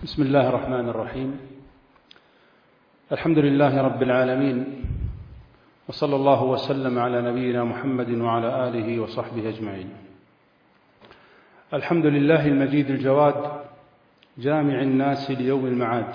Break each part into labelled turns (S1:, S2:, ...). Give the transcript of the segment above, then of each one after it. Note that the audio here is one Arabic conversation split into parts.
S1: بسم الله الرحمن الرحيم. الحمد لله رب العالمين، وصلى الله وسلم على نبينا محمد وعلى آله وصحبه أجمعين. الحمد لله المجيد الجواد، جامع الناس ليوم المعاد،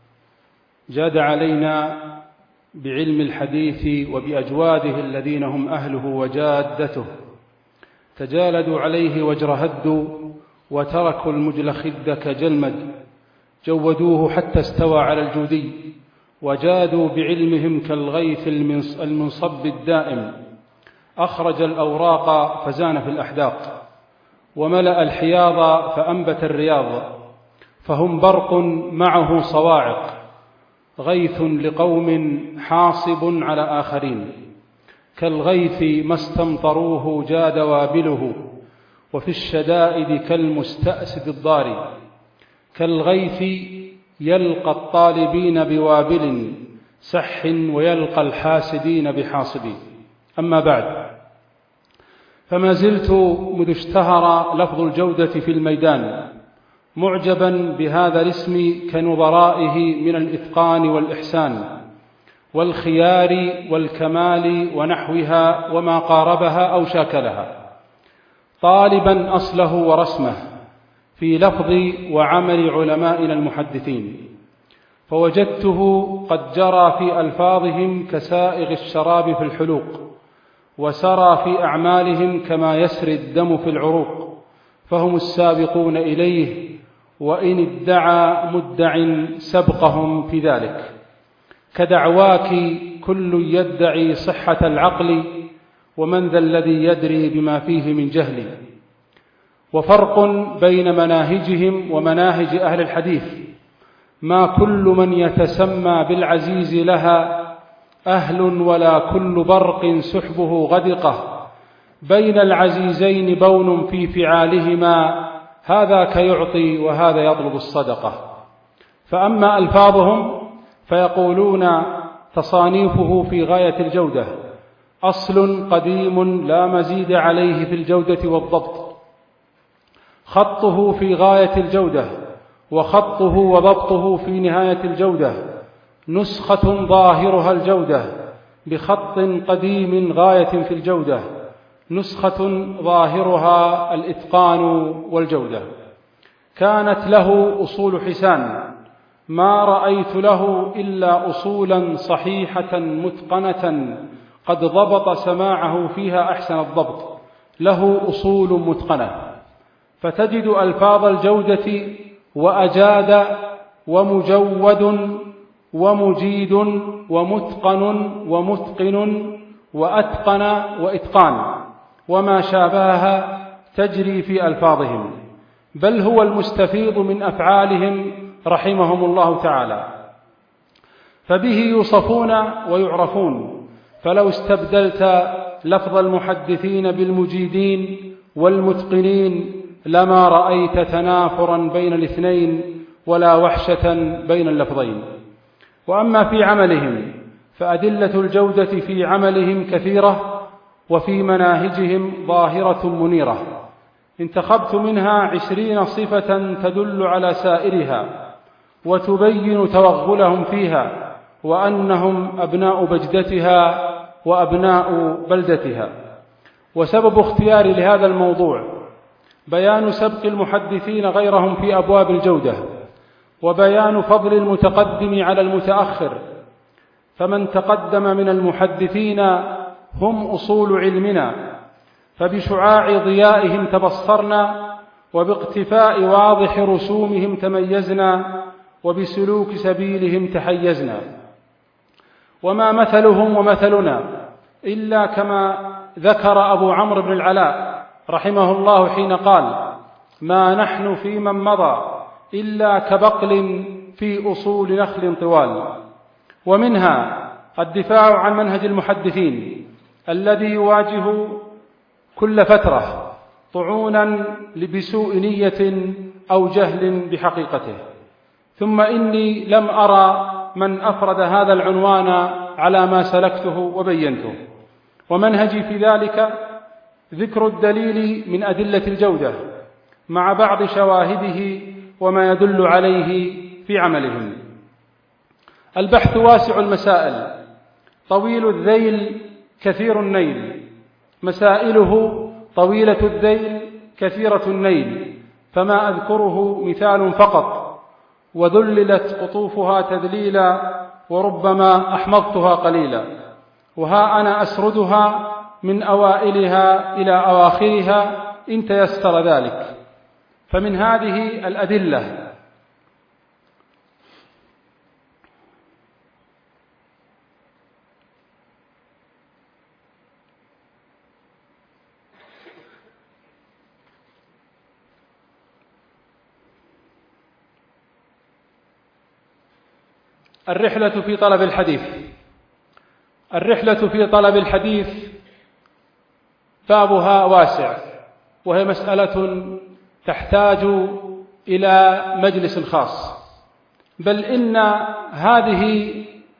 S1: جاد علينا بعلم الحديث وبأجواده الذين هم أهله وجادته، تجالدوا عليه واجرهدوا وتركوا المجلخد كجلمد، جودوه حتى استوى على الجودي، وجادوا بعلمهم كالغيث المنصب الدائم، أخرج الأوراق فزان في الأحداق، وملأ الحياض فأنبت الرياض، فهم برق معه صواعق، غيث لقوم حاصب على آخرين، كالغيث ما استمطروه جاد وابله، وفي الشدائد كالمستأسد الضاري، كالغيث يلقى الطالبين بوابل سح ويلقى الحاسدين بحاصب. أما بعد، فما زلت مذ اشتهر لفظ الجودة في الميدان معجبا بهذا الاسم كنظرائه من الإتقان والإحسان والخيار والكمال ونحوها وما قاربها أو شاكلها، طالبا أصله ورسمه في لفظ وعمل علمائنا المحدثين، فوجدته قد جرى في ألفاظهم كسائغ الشراب في الحلوق، وسرى في أعمالهم كما يسري الدم في العروق، فهم السابقون إليه، وإن ادعى مدع سبقهم في ذلك، كدعواك كل يدعي صحة العقل، ومن ذا الذي يدري بما فيه من جهل. وفرق بين مناهجهم ومناهج أهل الحديث ما كل من يتسمى بالعزيز لها أهل، ولا كل برق سحبه غدقة، بين العزيزين بون في فعالهما، هذا كيعطي وهذا يطلب الصدقة. فأما ألفاظهم فيقولون تصانيفه في غاية الجودة، أصل قديم لا مزيد عليه في الجودة والضبط، خطه في غاية الجودة، وخطه وضبطه في نهاية الجودة، نسخة ظاهرها الجودة بخط قديم غاية في الجودة، نسخة ظاهرها الإتقان والجودة. كانت له أصول حسان، ما رأيت له إلا أصولا صحيحة متقنة قد ضبط سماعه فيها أحسن الضبط، له أصول متقنة. فتجد ألفاظ الجودة وأجاد ومجود ومجيد ومتقن ومتقن وأتقن وإتقان وما شابهها تجري في ألفاظهم، بل هو المستفيض من أفعالهم رحمهم الله تعالى، فبه يوصفون ويعرفون. فلو استبدلت لفظ المحدثين بالمجيدين والمتقنين لما رأيت تنافرا بين الاثنين ولا وحشة بين اللفظين. وأما في عملهم فأدلة الجودة في عملهم كثيرة، وفي مناهجهم ظاهرة منيرة، انتخبت منها 20 صفة تدل على سائرها وتبين توغلهم فيها، وأنهم أبناء بجدتها وأبناء بلدتها. وسبب اختياري لهذا الموضوع بيان سبق المحدثين غيرهم في أبواب الجودة، وبيان فضل المتقدم على المتأخر. فمن تقدم من المحدثين هم أصول علمنا، فبشعاع ضيائهم تبصرنا، وباقتفاء واضح رسومهم تميزنا، وبسلوك سبيلهم تحيزنا. وما مثلهم ومثلنا إلا كما ذكر أبو عمرو بن العلاء رحمه الله حين قال: ما نحن في من مضى إلا كبقل في أصول نخل طوال. ومنها الدفاع عن منهج المحدثين الذي يواجه كل فترة طعونا بسوء نية أو جهل بحقيقته. ثم إني لم أرى من أفرد هذا العنوان على ما سلكته وبينته، ومنهجي في ذلك ذكر الدليل من أدلة الجودة مع بعض شواهده وما يدل عليه في عملهم. البحث واسع المسائل، طويل الذيل كثير النيل، مسائله طويلة الذيل كثيرة النيل، فما أذكره مثال فقط، وذللت قطوفها تذليلا، وربما أحمضتها قليلا، وها أنا أسردها من أوائلها إلى أواخرها إن تيسر ذلك. فمن هذه الأدلة: الرحلة في طلب الحديث. الرحلة في طلب الحديث بابها واسع، وهي مسألة تحتاج إلى مجلس خاص، بل إن هذه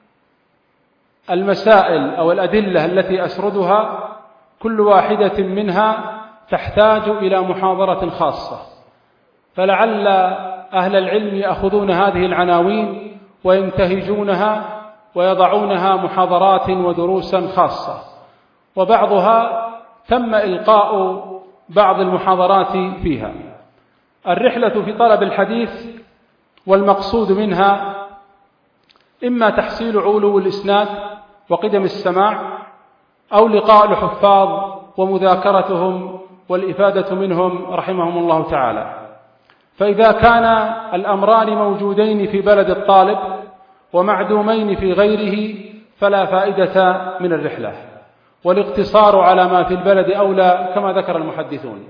S1: المسائل أو الأدلة التي أسردها كل واحدة منها تحتاج إلى محاضرة خاصة، فلعل أهل العلم يأخذون هذه العناوين وينتهجونها ويضعونها محاضرات ودروسا خاصة، وبعضها تم إلقاء بعض المحاضرات فيها. الرحلة في طلب الحديث والمقصود منها إما تحصيل علو الإسناد وقدم السماع، أو لقاء الحفاظ ومذاكرتهم والإفادة منهم رحمهم الله تعالى. فإذا كان الأمران موجودين في بلد الطالب ومعدومين في غيره فلا فائدة من الرحلة، والاقتصار على ما في البلد أولى كما ذكر المحدثون.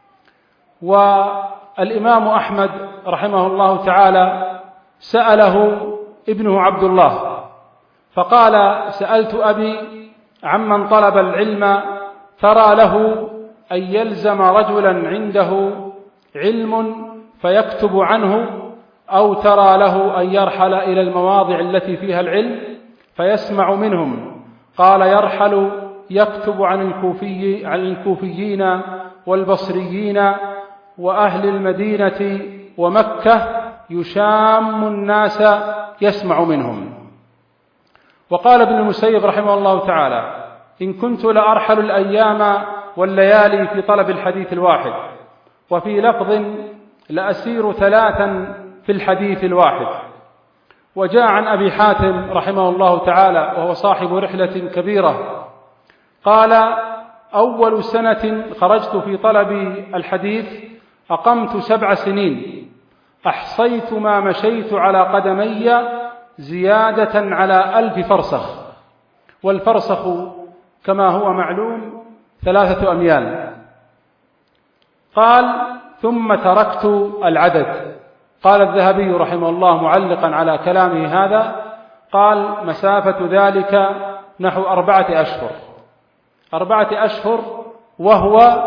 S1: والإمام أحمد رحمه الله تعالى سأله ابنه عبد الله فقال: سألت أبي عمن طلب العلم، ترى له أن يلزم رجلا عنده علم فيكتب عنه، أو ترى له أن يرحل إلى المواضع التي فيها العلم فيسمع منهم؟ قال: يرحل يكتب عن الكوفيين والبصريين وأهل المدينة ومكة، يشام الناس يسمع منهم. وقال ابن المسيب رحمه الله تعالى: إن كنت لأرحل الأيام والليالي في طلب الحديث الواحد، وفي لفظ لأسير 3 في الحديث الواحد. وجاء عن أبي حاتم رحمه الله تعالى وهو صاحب رحلة كبيرة قال: أول سنة خرجت في طلب الحديث أقمت 7 سنين، أحصيت ما مشيت على قدمي زيادة على 1000 فرسخ، والفرسخ كما هو معلوم 3 أميال. قال: ثم تركت العدد. قال الذهبي رحمه الله معلقا على كلامه هذا، قال: مسافة ذلك نحو 4 أشهر. 4 أشهر وهو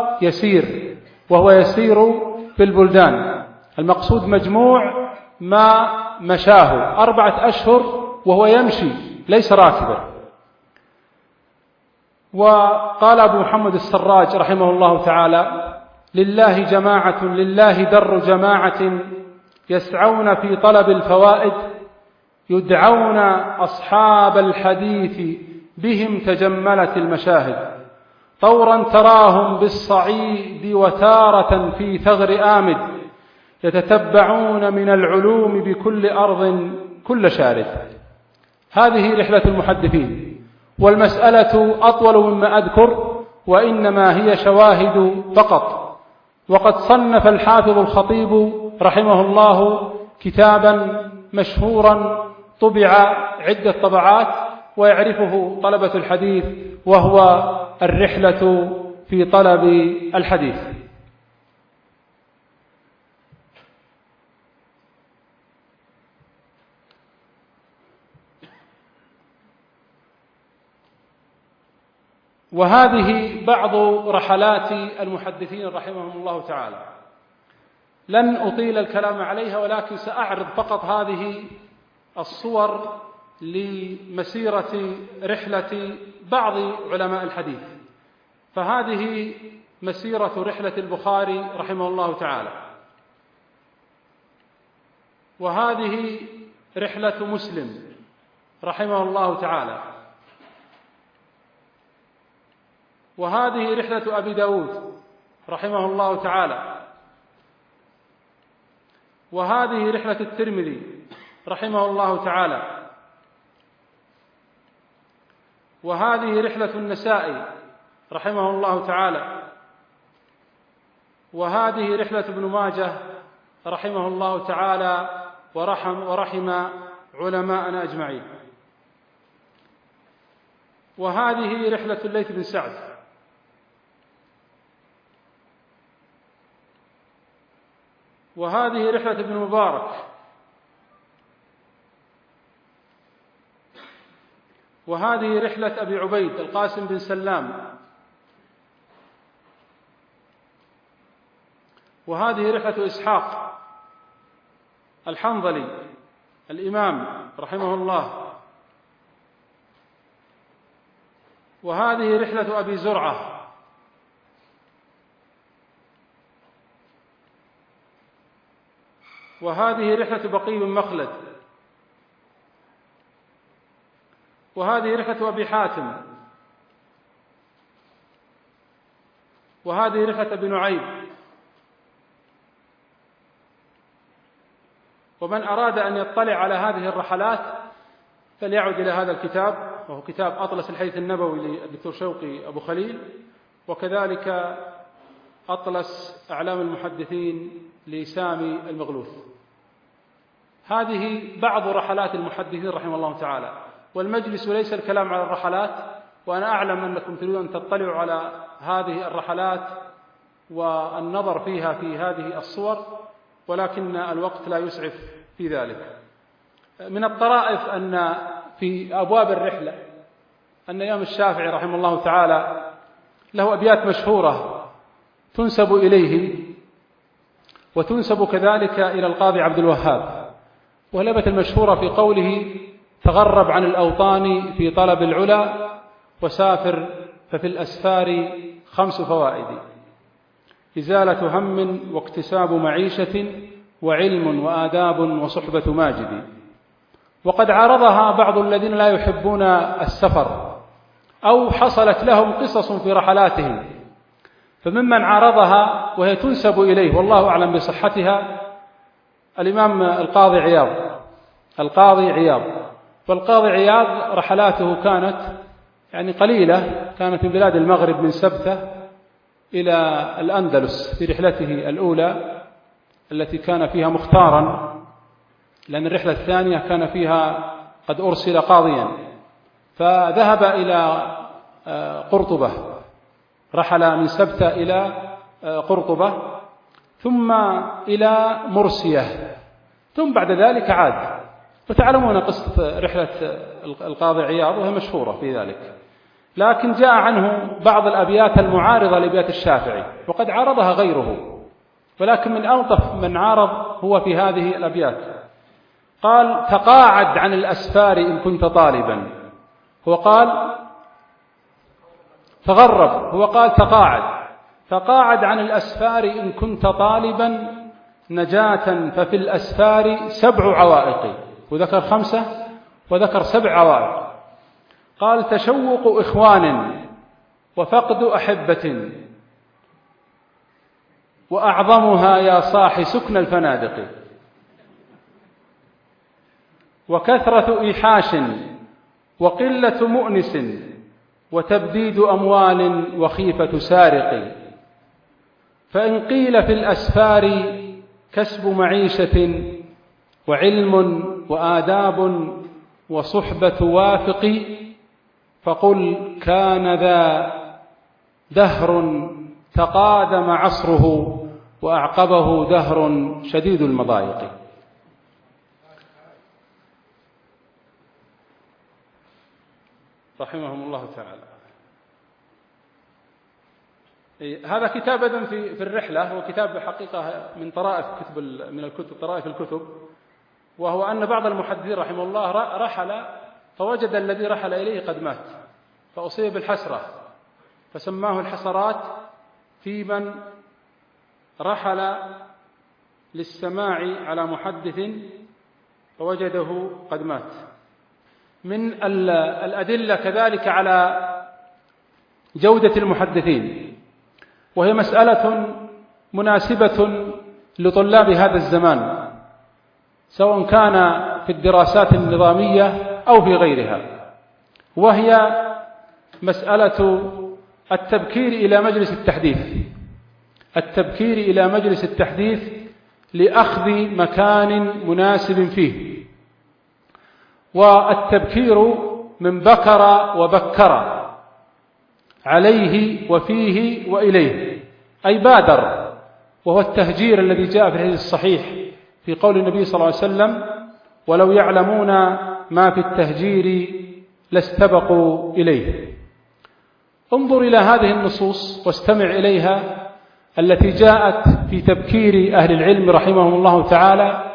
S1: يسير في البلدان. المقصود مجموع ما مشاه 4 أشهر وهو يمشي ليس راكبا. وقال أبو محمد السراج رحمه الله تعالى: لله در جماعة يسعون في طلب الفوائد، يدعون أصحاب الحديث بهم تجملت المشاهد، طورا تراهم بالصعيد وتارة في ثغر آمد، يتتبعون من العلوم بكل أرض كل شارد. هذه رحلة المحدثين، والمسألة أطول مما أذكر، وإنما هي شواهد فقط. وقد صنف الحافظ الخطيب رحمه الله كتابا مشهورا طبع عدة طبعات ويعرفه طلبة الحديث، وهو الرحلة في طلب الحديث. وهذه بعض رحلات المحدثين رحمهم الله تعالى، لن أطيل الكلام عليها، ولكن سأعرض فقط هذه الصور لمسيرة رحلة بعض علماء الحديث. فهذه مسيرة رحلة البخاري رحمه الله تعالى. وهذه رحلة مسلم رحمه الله تعالى، وهذه رحلة أبي داود رحمه الله تعالى، وهذه رحلة الترمذي رحمه الله تعالى، وهذه رحلة النسائي رحمه الله تعالى، وهذه رحلة ابن ماجه رحمه الله تعالى ورحم علماءنا أجمعين، وهذه رحلة الليث بن سعد، وهذه رحلة ابن مبارك، وهذه رحلة أبي عبيد القاسم بن سلام، وهذه رحلة إسحاق الحنظلي الإمام رحمه الله، وهذه رحلة أبي زرعة، وهذه رحلة بقي بن مخلد، وهذه رحلة أبي حاتم، وهذه رحلة ابن نعيم. ومن أراد أن يطلع على هذه الرحلات فليعد إلى هذا الكتاب، وهو كتاب أطلس الحديث النبوي للدكتور شوقي أبو خليل، وكذلك أطلس أعلام المحدثين لسامي المغلوث. هذه بعض رحلات المحدثين رحمه الله تعالى، والمجلس ليس الكلام على الرحلات، وأنا أعلم أنكم تريدون أن تطلعوا على هذه الرحلات والنظر فيها في هذه الصور، ولكن الوقت لا يسعف في ذلك. من الطرائف أن في أبواب الرحلة أن الإمام الشافعي رحمه الله تعالى له أبيات مشهورة تنسب إليه وتنسب كذلك إلى القاضي عبد الوهاب، والأبيات المشهورة في قوله: تغرب عن الأوطان في طلب العلا، وسافر ففي الأسفار 5 فوائد: إزالة هم واكتساب معيشة، وعلم وآداب وصحبة ماجد. وقد عارضها بعض الذين لا يحبون السفر أو حصلت لهم قصص في رحلاتهم، فممن عارضها وهي تنسب إليه والله أعلم بصحتها الإمام القاضي عياض. والقاضي عياض رحلاته كانت قليلة، كانت من بلاد المغرب من سبتة إلى الأندلس في رحلته الأولى التي كان فيها مختارا، لأن الرحلة الثانية كان فيها قد أرسل قاضيا، فذهب إلى قرطبة، رحل من سبتة إلى قرطبة ثم إلى مرسية، ثم بعد ذلك عاد. وتعلمون قصة رحلة القاضي عياض وهي مشهورة في ذلك، لكن جاء عنه بعض الأبيات المعارضة لأبيات الشافعي، وقد عارضها غيره، ولكن من ألطف من عارض هو في هذه الأبيات. قال: تقاعد عن الأسفار إن كنت طالبا. هو قال تغرب، هو قال تقاعد عن الأسفار إن كنت طالبا، نجاة ففي الأسفار 7 عوائق، وذكر 5 وذكر 7 عوائق. قال: تشوق إخوان وفقد أحبة، وأعظمها يا صاح سكن الفنادق، وكثرة إيحاش وقلة مؤنس، وتبديد أموال وخيفة سارق. فإن قيل في الأسفار كسب معيشة، وعلم وآداب وصحبة وافق، فقل كان ذا دهر تقادم عصره، وأعقبه دهر شديد المضايق. رحمهم الله تعالى. هذا كتاب أيضا في الرحلة، هو كتاب حقيقة من طرائف طرائف الكتب، وهو أن بعض المحدثين رحمه الله رحل فوجد الذي رحل إليه قد مات، فأصيب بالحسرة، فسماه الحسرات في من رحل للسماع على محدث فوجده قد مات. من الأدلة كذلك على جودة المحدثين، وهي مسألة مناسبة لطلاب هذا الزمان، سواء كان في الدراسات النظامية أو في غيرها، وهي مسألة التبكير إلى مجلس التحديث، التبكير إلى مجلس التحديث لأخذ مكان مناسب فيه. والتبكير من بكر وبكر، عليه وفيه وإليه، أي بادر، وهو التهجير الذي جاء في الحديث الصحيح في قول النبي صلى الله عليه وسلم: ولو يعلمون ما في التهجير لاستبقوا إليه. انظر إلى هذه النصوص واستمع إليها التي جاءت في تبكير أهل العلم رحمهم الله تعالى،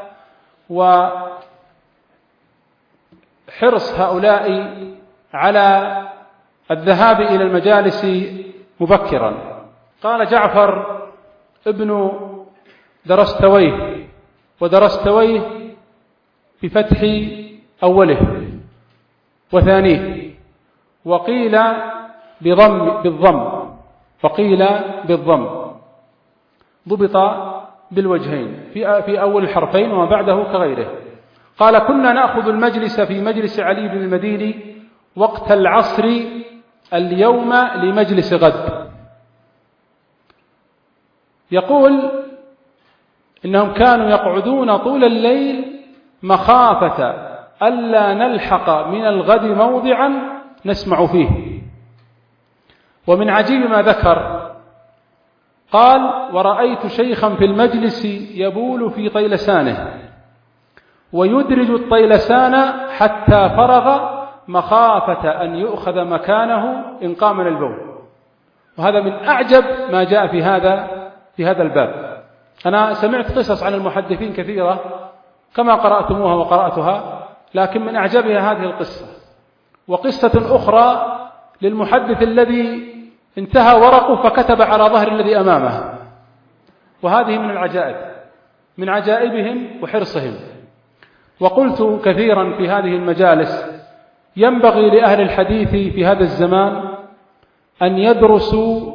S1: وحرص هؤلاء على الذهاب إلى المجالس مبكرا. قال جعفر ابن درستويه، ودرستويه بفتح أوله وثانيه، وقيل بالضم، وقيل بالضم، ضبط بالوجهين في أول الحرفين وما بعده كغيره. قال: كنا نأخذ المجلس في مجلس علي بن المديني وقت العصر اليوم لمجلس غد. يقول إنهم كانوا يقعدون طول الليل مخافة ألا نلحق من الغد موضعا نسمع فيه. ومن عجيب ما ذكر، قال: ورأيت شيخا في المجلس يبول في طيلسانه ويدرج الطيلسان حتى فرغ مخافة أن يؤخذ مكانه إن قام من البول. وهذا من أعجب ما جاء في هذا الباب. أنا سمعت قصص عن المحدثين كثيرة كما قرأتموها وقرأتها، لكن من أعجبها هذه القصة. وقصة أخرى للمحدث الذي انتهى ورقه فكتب على ظهر الذي أمامه، وهذه من العجائب، من عجائبهم وحرصهم. وقلت كثيرا في هذه المجالس: ينبغي لأهل الحديث في هذا الزمان أن يدرسوا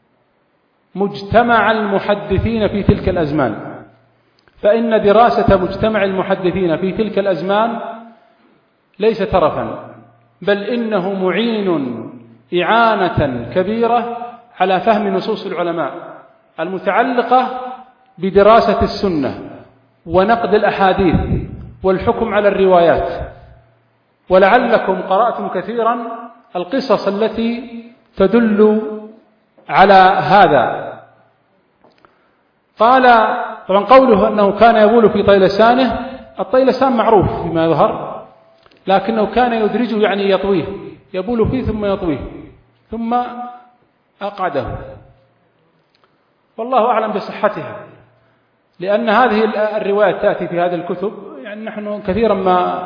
S1: مجتمع المحدثين في تلك الأزمان، فإن دراسة مجتمع المحدثين في تلك الأزمان ليس ترفا، بل إنه معين إعانة كبيرة على فهم نصوص العلماء المتعلقة بدراسة السنة ونقد الأحاديث والحكم على الروايات. ولعلكم قرأتم كثيرا القصص التي تدل على هذا. قال: طبعا قوله أنه كان يبول في طيلسانه، الطيلسان معروف فيما يظهر، لكنه كان يدرجه يعني يطويه، يبول فيه ثم يطويه ثم أقعده. والله أعلم بصحتها، لأن هذه الروايات تأتي في هذه الكتب، يعني نحن كثيرا ما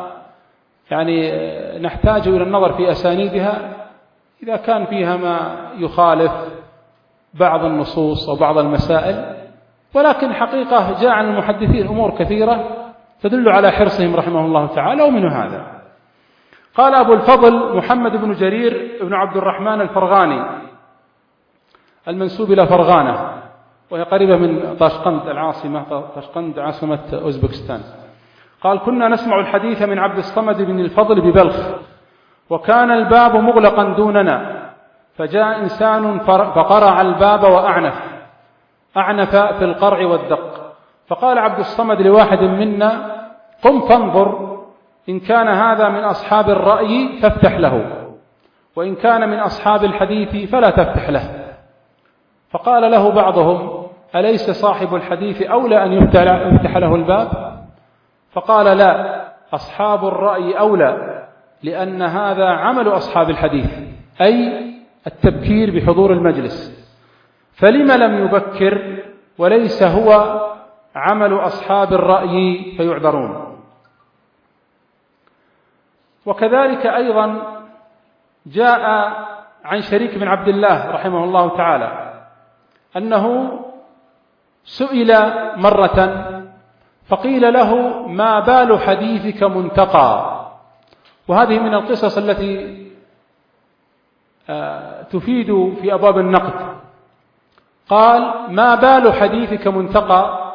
S1: نحتاج إلى النظر في أسانيدها إذا كان فيها ما يخالف بعض النصوص أو بعض المسائل. ولكن حقيقة جاء عن المحدثين أمور كثيرة تدل على حرصهم رحمه الله تعالى، ومن هذا. قال أبو الفضل محمد بن جرير بن عبد الرحمن الفرغاني المنسوب إلى فرغانة، وهي قريبة من طاشقند العاصمة، طاشقند عاصمة أوزبكستان. قال: كنا نسمع الحديث من عبد الصمد بن الفضل ببلخ، وكان الباب مغلقا دوننا، فجاء إنسان فقرع الباب أعنف في القرع والدق. فقال عبد الصمد لواحد منا: قم فانظر، إن كان هذا من أصحاب الرأي فافتح له، وإن كان من أصحاب الحديث فلا تفتح له. فقال له بعضهم: أليس صاحب الحديث أولى أن يفتح له الباب؟ فقال: لا، أصحاب الرأي أولى، لأن هذا عمل أصحاب الحديث، أي التبكير بحضور المجلس، فلم لم يبكر وليس هو عمل أصحاب الرأي فيعذرون. وكذلك أيضا جاء عن شريك بن عبد الله رحمه الله تعالى أنه سئل مرة فقيل له: ما بال حديثك منتقى؟ وهذه من القصص التي تفيد في أبواب النقد. قال: ما بال حديثك منتقى؟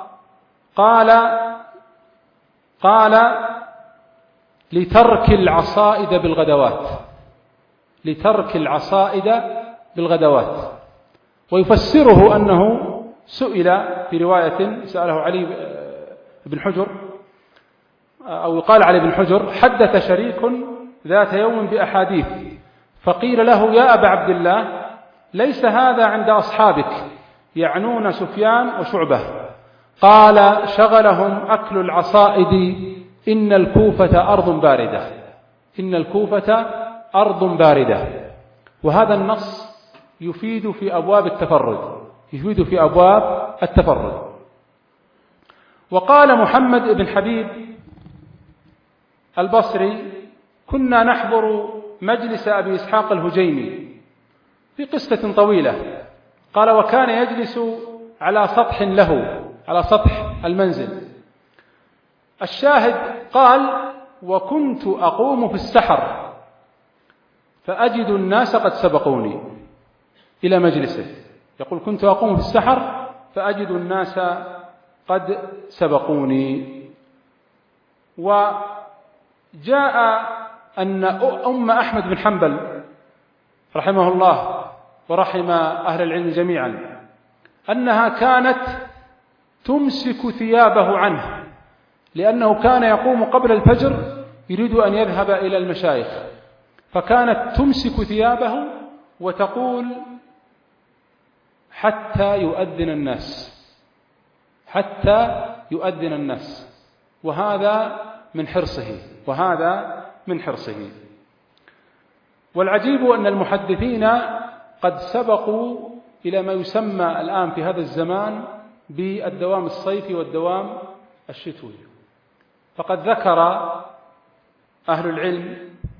S1: قال: لترك العصائد بالغدوات. لترك العصائد بالغدوات. ويفسره أنه سئل في رواية، سأله علي بن حجر، أو يقال علي بن حجر: حدث شريك ذات يوم بأحاديث، فقيل له: يا أبا عبد الله، ليس هذا عند أصحابك، يعنون سفيان وشعبة. قال: شغلهم أكل العصائد، إن الكوفة أرض باردة. إن الكوفة أرض باردة. وهذا النص يفيد في أبواب التفرد، يفيد في أبواب التفرد. وقال محمد بن حبيب البصري: كنا نحضر مجلس أبي إسحاق الهجيمي في قصة طويلة. قال: وكان يجلس على سطح له، على سطح المنزل. الشاهد قال: وكنت أقوم في السحر فأجد الناس قد سبقوني إلى مجلسه. يقول: كنت أقوم في السحر فأجد الناس قد سبقوني. وجاء أن أم أحمد بن حنبل رحمه الله ورحم أهل العلم جميعا أنها كانت تمسك ثيابه عنه، لأنه كان يقوم قبل الفجر يريد أن يذهب إلى المشايخ، فكانت تمسك ثيابه وتقول: حتى يؤذن الناس، حتى يؤذن الناس. وهذا من حرصه، وهذا من حرصه. والعجيب أن المحدثين قد سبقوا إلى ما يسمى الآن في هذا الزمان بالدوام الصيفي والدوام الشتوي. فقد ذكر أهل العلم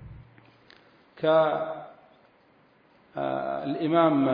S1: كالإمام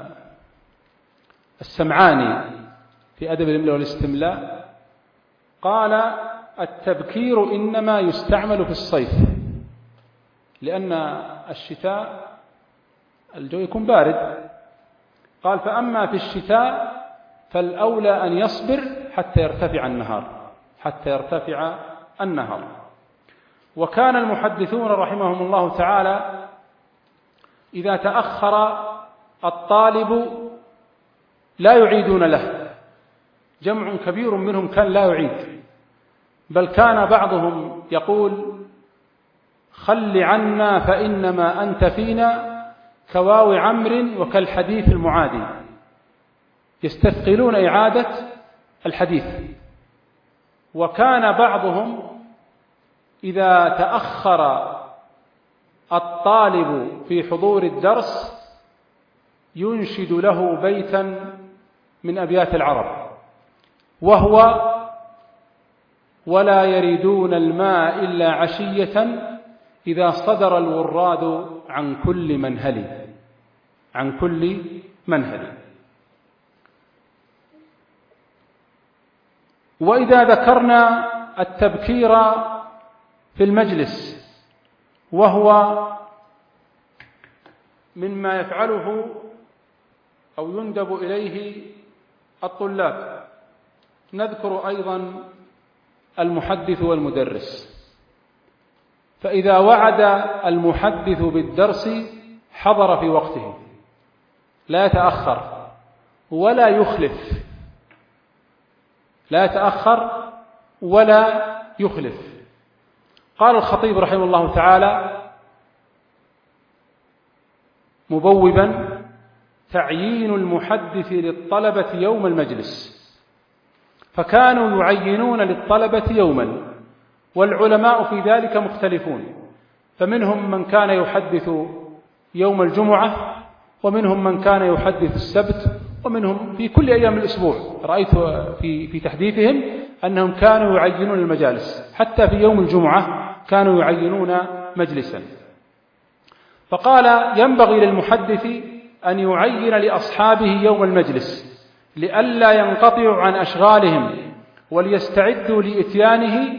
S1: السمعاني في أدب الإملاء والاستملاء، قال: التبكير إنما يستعمل في الصيف، لأن الشتاء الجو يكون بارد. قال: فأما في الشتاء فالأولى أن يصبر حتى يرتفع النهار، حتى يرتفع النهار. وكان المحدثون رحمهم الله تعالى إذا تأخر الطالب لا يعيدون له. جمع كبير منهم كان لا يعيد، بل كان بعضهم يقول: خل عنا فإنما أنت فينا كواو عمرو وكالحديث المعادي. يستثقلون إعادة الحديث. وكان بعضهم إذا تأخر الطالب في حضور الدرس ينشد له بيتا من أبيات العرب، وهو: ولا يريدون الماء إلا عشية إذا صدر الوراد عن كل منهل، عن كل منهل. وإذا ذكرنا التبكير في المجلس، وهو مما يفعله أو يندب إليه الطلاب، نذكر أيضا المحدث والمدرس. فإذا وعد المحدث بالدرس حضر في وقته، لا يتأخر ولا يخلف، لا يتأخر ولا يخلف. قال الخطيب رحمه الله تعالى مبوبا: تعيين المحدث للطلبة يوم المجلس. فكانوا يعينون للطلبة يوما، والعلماء في ذلك مختلفون، فمنهم من كان يحدث يوم الجمعة، ومنهم من كان يحدث السبت، ومنهم في كل أيام الأسبوع. رأيت في تحديثهم أنهم كانوا يعينون المجالس، حتى في يوم الجمعة كانوا يعينون مجلسا. فقال: ينبغي للمحدث أن يعين لأصحابه يوم المجلس لئلا ينقطعوا عن أشغالهم وليستعدوا لإتيانه،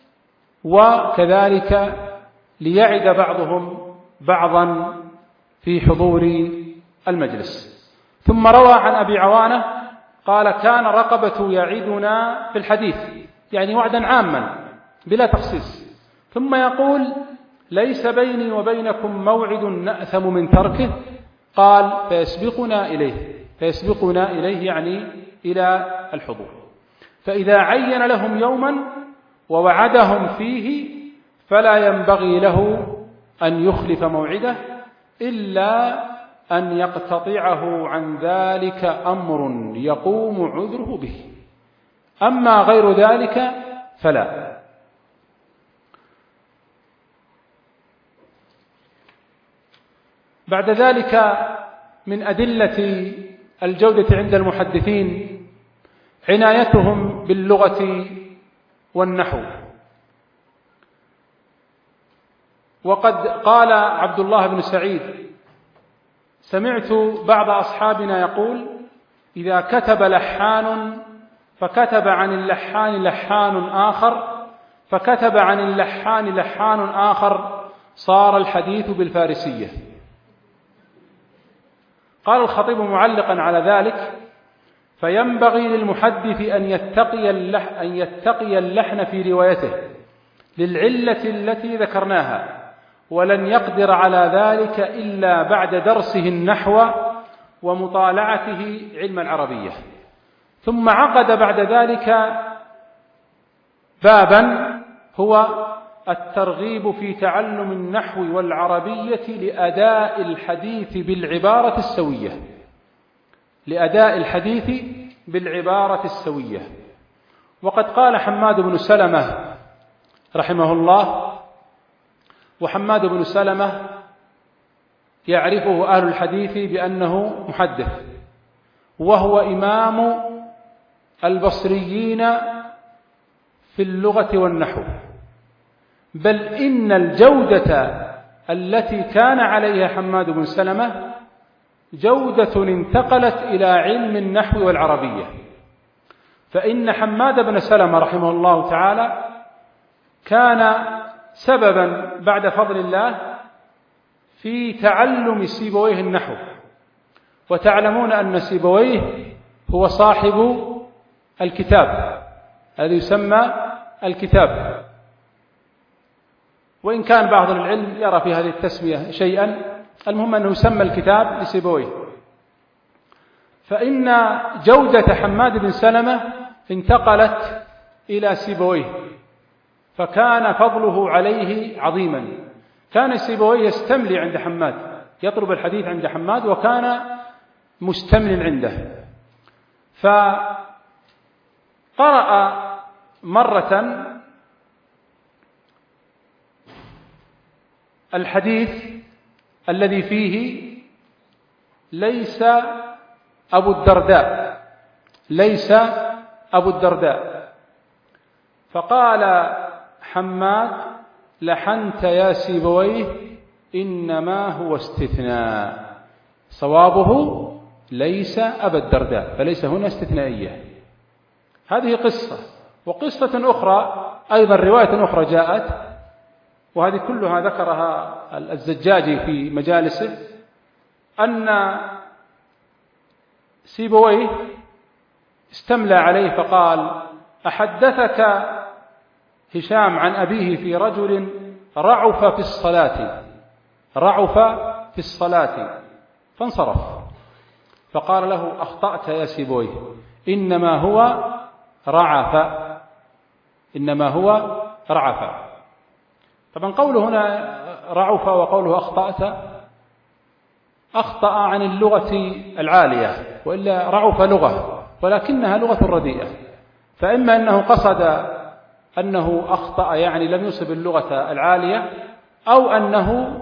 S1: وكذلك ليعد بعضهم بعضا في حضور المجلس. ثم روى عن أبي عوانة قال: كان رقبة يعدنا في الحديث، يعني وعدا عاما بلا تخصيص، ثم يقول: ليس بيني وبينكم موعد نأثم من تركه. قال: فيسبقنا إليه يعني إلى الحضور. فإذا عين لهم يوما ووعدهم فيه فلا ينبغي له أن يخلف موعده إلا أن يقتطعه عن ذلك أمر يقوم عذره به، أما غير ذلك فلا. بعد ذلك من أدلة الجودة عند المحدثين عنايتهم باللغة والنحو. وقد قال عبد الله بن سعيد: سمعت بعض أصحابنا يقول: إذا كتب لحان فكتب عن اللحان لحان آخر فكتب عن اللحان لحان آخر صار الحديث بالفارسية. قال الخطيب معلقا على ذلك: فينبغي للمحدث أن يتقي اللحن في روايته للعلة التي ذكرناها، ولن يقدر على ذلك إلا بعد درسه النحو ومطالعته علم العربية. ثم عقد بعد ذلك بابا هو الترغيب في تعلم النحو والعربية لأداء الحديث بالعبارة السوية. وقد قال حماد بن سلمة رحمه الله، وحماد بن سلمة يعرفه أهل الحديث بأنه محدث، وهو إمام البصريين في اللغة والنحو، بل إن الجودة التي كان عليها حماد بن سلمة جودة انتقلت إلى علم النحو والعربية. فإن حماد بن سلمة رحمه الله تعالى كان سببا بعد فضل الله في تعلم سيبويه النحو. وتعلمون أن سيبويه هو صاحب الكتاب الذي يسمى الكتاب، وإن كان بعض العلم يرى في هذه التسمية شيئا، المهم أنه يسمى الكتاب لسيبويه. فإن جودة حماد بن سلمة انتقلت إلى سيبويه، فكان فضله عليه عظيما. كان سيبويه يستملي عند حماد، يطلب الحديث عند حماد، وكان مستمل عنده. فقرأ مرة الحديث الذي فيه ليس أبو الدرداء، فقال حماد: لحنت يا سيبويه، إنما هو استثناء، صوابه ليس أبا الدرداء، فليس هنا استثنائية. هذه قصة. وقصة أخرى أيضا، رواية أخرى جاءت، وهذه كلها ذكرها الزجاجي في مجالسه، أن سيبويه استملى عليه فقال: أحدثك هشام عن أبيه في رجل رعف في الصلاة فانصرف. فقال له: أخطأت يا سيبويه، إنما هو رعف. طبعا قوله هنا رعف وقوله أخطأ عن اللغة العالية، وإلا رعف لغة ولكنها لغة رديئة. فإما أنه قصد أنه أخطأ يعني لم يصب اللغة العالية، أو أنه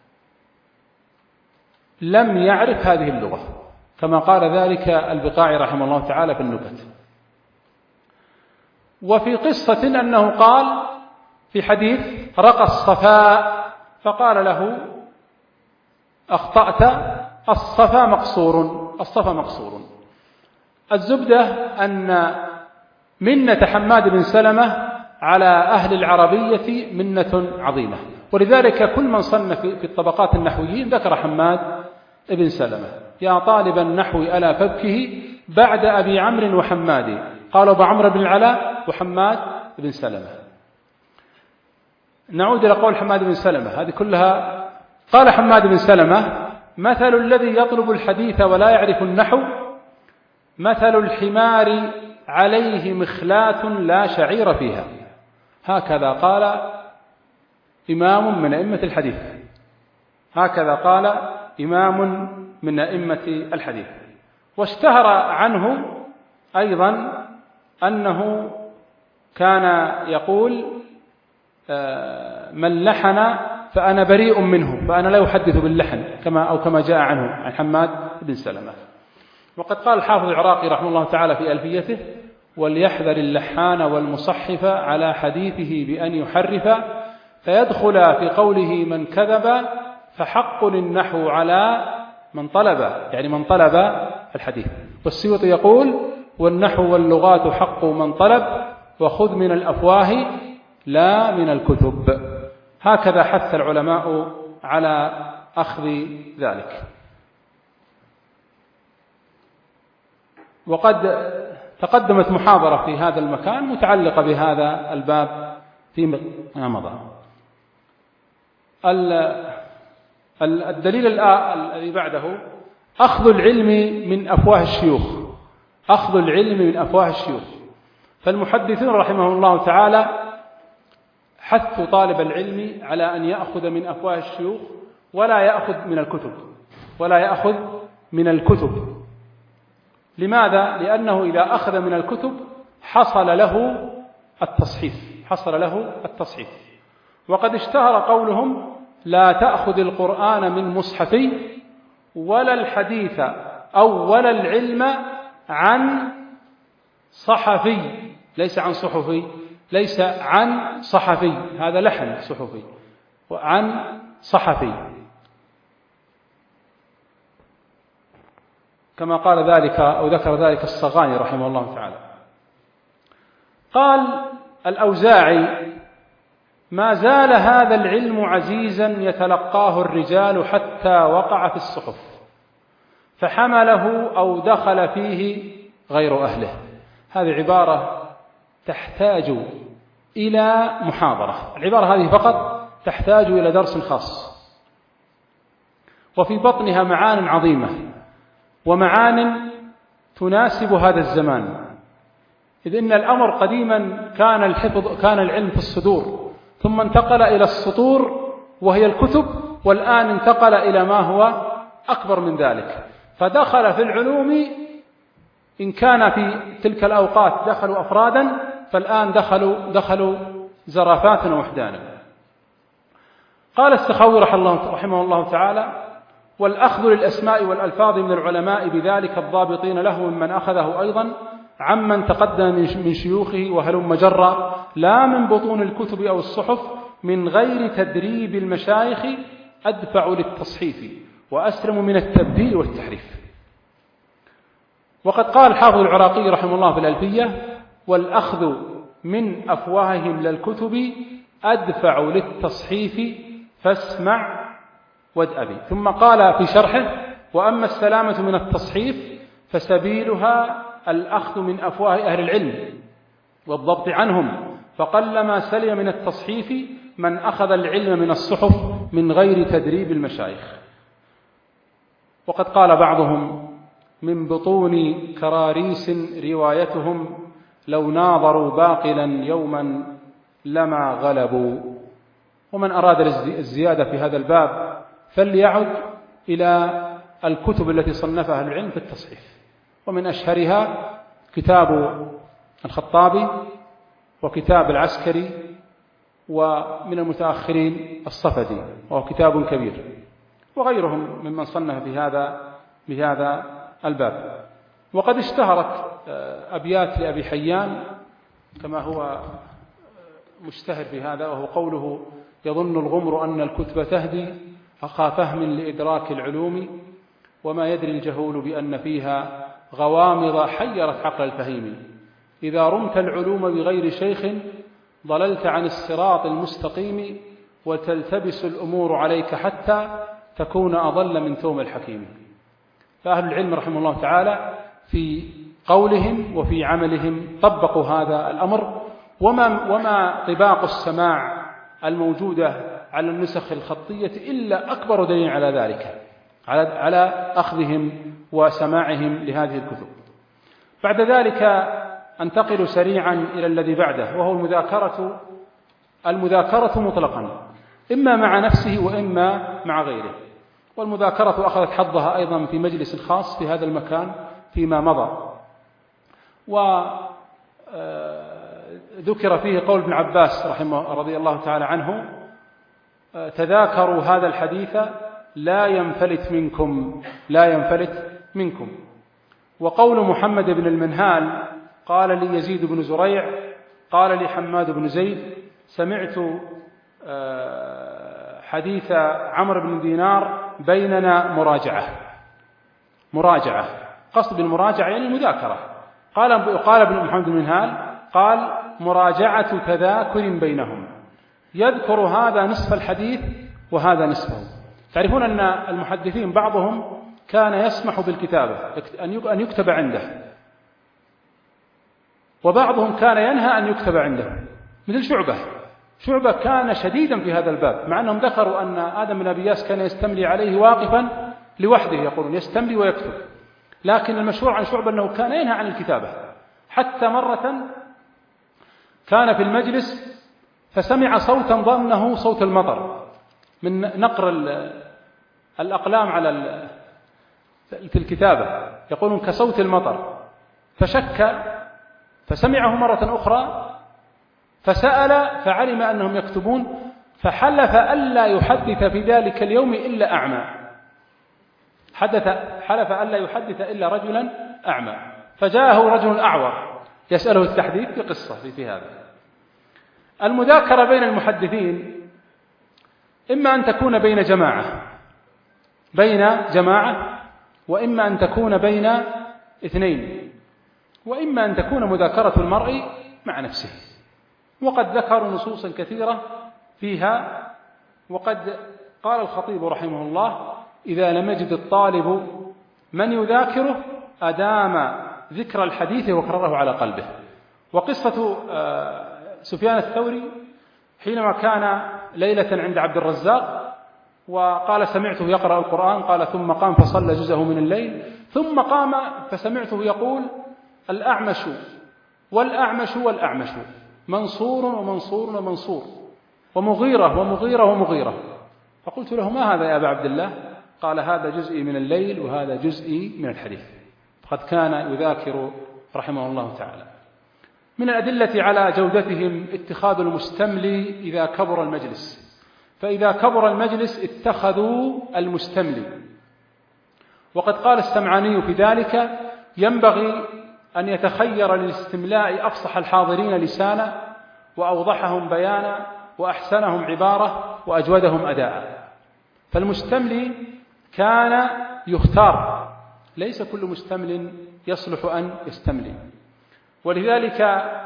S1: لم يعرف هذه اللغة، كما قال ذلك البقاعي رحمه الله تعالى في النكت. وفي قصة أنه قال في حديث: رقى الصفاء، فقال له: أخطأت، الصفا مقصور. الزبدة أن منة حماد بن سلمة على أهل العربية منة عظيمة، ولذلك كل من صنف في الطبقات النحويين ذكر حماد بن سلمة. يا طالب النحو ألا فابكه بعد أبي عمرو وحماد، قالوا أبو عمرو بن العلاء وحماد بن سلمة. نعود إلى قول حماد بن سلمة هذه كلها. قال حماد بن سلمة: مثل الذي يطلب الحديث ولا يعرف النحو مثل الحمار عليه مخلاة لا شعير فيها. هكذا قال إمام من أئمة الحديث، هكذا قال إمام من أئمة الحديث. واشتهر عنه أيضا أنه كان يقول: من لحن فأنا بريء منه، فأنا لا أحدث باللحن، كما جاء عنه عن حماد بن سلمة. وقد قال الحافظ العراقي رحمه الله تعالى في ألفيته: وليحذر اللحان والمصحف على حديثه بأن يحرف، فيدخل في قوله من كذب، فحق للنحو على من طلب، يعني من طلب الحديث. والسيوطي يقول: والنحو واللغات حق من طلب، وخذ من الأفواه لا من الكتب. هكذا حث العلماء على أخذ ذلك. وقد تقدمت محاضرة في هذا المكان متعلقة بهذا الباب فيما مضى. الدليل الذي بعده: أخذ العلم من أفواه الشيوخ، أخذ العلم من أفواه الشيوخ. فالمحدثون رحمه الله تعالى حثوا طالب العلم على أن يأخذ من أفواه الشيوخ ولا يأخذ من الكتب، ولا يأخذ من الكتب. لماذا؟ لأنه إذا أخذ من الكتب حصل له التصحيف، حصل له التصحيف. وقد اشتهر قولهم: لا تأخذ القرآن من مصحفي ولا الحديث أو ولا العلم عن صحفي، ليس عن صحفي، ليس عن صحفي، هذا لحن صحفي، وعن صحفي، كما قال ذلك أو ذكر ذلك الصغاني رحمه الله تعالى. قال الأوزاعي: ما زال هذا العلم عزيزا يتلقاه الرجال حتى وقع في الصحف، فحمله أو دخل فيه غير أهله. هذه عبارة تحتاج إلى محاضرة، العبارة هذه فقط تحتاج إلى درس خاص، وفي بطنها معان عظيمة ومعان تناسب هذا الزمان. إذ إن الأمر قديما كان العلم في الصدور، ثم انتقل إلى السطور وهي الكتب، والآن انتقل إلى ما هو أكبر من ذلك، فدخل في العلوم. إن كان في تلك الأوقات دخلوا أفرادا، فالآن دخلوا زرافات ووحدانا. قال السخاوي رحمه الله تعالى: والأخذ للأسماء والألفاظ من العلماء بذلك الضابطين له ممن أخذه أيضا عمن تقدم من شيوخه وهلم جرا، لا من بطون الكتب أو الصحف، من غير تدريب المشايخ، أدفع للتصحيف وأسلم من التبديل والتحريف. وقد قال الحافظ العراقي رحمه الله في الألفية: والأخذ من أفواههم للكتب أدفع للتصحيف، فاسمع وادأبي. ثم قال في شرحه: وأما السلامة من التصحيف فسبيلها الأخذ من أفواه أهل العلم والضبط عنهم، فقلما سلم من التصحيف من أخذ العلم من الصحف من غير تدريب المشايخ. وقد قال بعضهم: من بطون كراريس روايتهم، لو ناظروا باقلا يوما لما غلبوا. ومن أراد الزيادة في هذا الباب فليعد إلى الكتب التي صنفها العلم في التصحيف، ومن أشهرها كتاب الخطابي وكتاب العسكري، ومن المتأخرين الصفدي وهو كتاب كبير، وغيرهم ممن صنف بهذا الباب. وقد اشتهرت أبيات لأبي حيان كما هو مشتهر بهذا، وهو قوله: يظن الغمر أن الكتب تهدي أخا فهم لإدراك العلوم، وما يدري الجهول بأن فيها غوامض حيرت عقل الفهيم. إذا رمت العلوم بغير شيخ ضللت عن الصراط المستقيم وتلتبس الأمور عليك حتى تكون أضل من ثوم الحكيم. فأهل العلم رحمه الله تعالى في قولهم وفي عملهم طبقوا هذا الأمر، وما طباق السماع الموجودة على النسخ الخطية إلا أكبر دليل على ذلك، على أخذهم وسماعهم لهذه الكتب. بعد ذلك أنتقل سريعا إلى الذي بعده، وهو المذاكرة مطلقا، إما مع نفسه وإما مع غيره. والمذاكرة أخذت حظها أيضا في مجلس خاص في هذا المكان فيما مضى، وذكر فيه قول ابن عباس رضي الله تعالى عنه: تذاكروا هذا الحديث لا ينفلت منكم. وقول محمد بن المنهال قال لي يزيد بن زريع قال لي حماد بن زيد: سمعت حديث عمرو بن دينار بيننا مراجعة، قصد بالمراجعة يعني المذاكرة. قال ابن محمد بن المنهال قال: مراجعة تذاكر بينهم، يذكر هذا نصف الحديث وهذا نصفه. تعرفون أن المحدثين بعضهم كان يسمح بالكتابة أن يكتب عنده، وبعضهم كان ينهى أن يكتب عنده، مثل شعبة كان شديدا في هذا الباب، مع أنهم ذكروا أن آدم بن أبي إياس كان يستملي عليه واقفا لوحده، يقولون يستملي ويكتب، لكن المشهور عن شعبة أنه كان ينهى عن الكتابة. حتى مرة كان في المجلس فسمع صوتا ظنه صوت المطر من نقر الأقلام في الكتابة، يقولون كصوت المطر، فشك فسمعه مرة أخرى فسأل فعلم أنهم يكتبون، فحلف ألا يحدث في ذلك اليوم إلا أعمى، حلف ألا يحدث إلا رجلا أعمى، فجاءه رجل أعور يسأله التحديث بقصة في هذا. المذاكرة بين المحدثين إما أن تكون بين جماعة، وإما أن تكون بين اثنين، وإما أن تكون مذاكرة المرء مع نفسه. وقد ذكروا نصوصا كثيرة فيها، وقد قال الخطيب رحمه الله: إذا لم يجد الطالب من يذاكره أدام ذكر الحديث وكرره على قلبه. وقصة سفيان الثوري حينما كان ليلة عند عبد الرزاق وقال: سمعته يقرأ القرآن، قال: ثم قام فصلى جزءه من الليل، ثم قام فسمعته يقول: الأعمش والأعمش، منصور ومنصور ومنصور، ومغيرة. فقلت له: ما هذا يا أبا عبد الله؟ قال: هذا جزئي من الليل وهذا جزئي من الحديث. فقد كان يذاكر رحمه الله تعالى. من الأدلة على جودتهم اتخاذ المستملي إذا كبر المجلس، فإذا كبر المجلس اتخذوا المستملي. وقد قال السمعاني في ذلك: ينبغي أن يتخير للاستملاء أفصح الحاضرين لسانا، وأوضحهم بيانا، وأحسنهم عبارة، وأجودهم أداء. فالمستملي كان يختار، ليس كل مستمل يصلح أن يستملي. ولذلك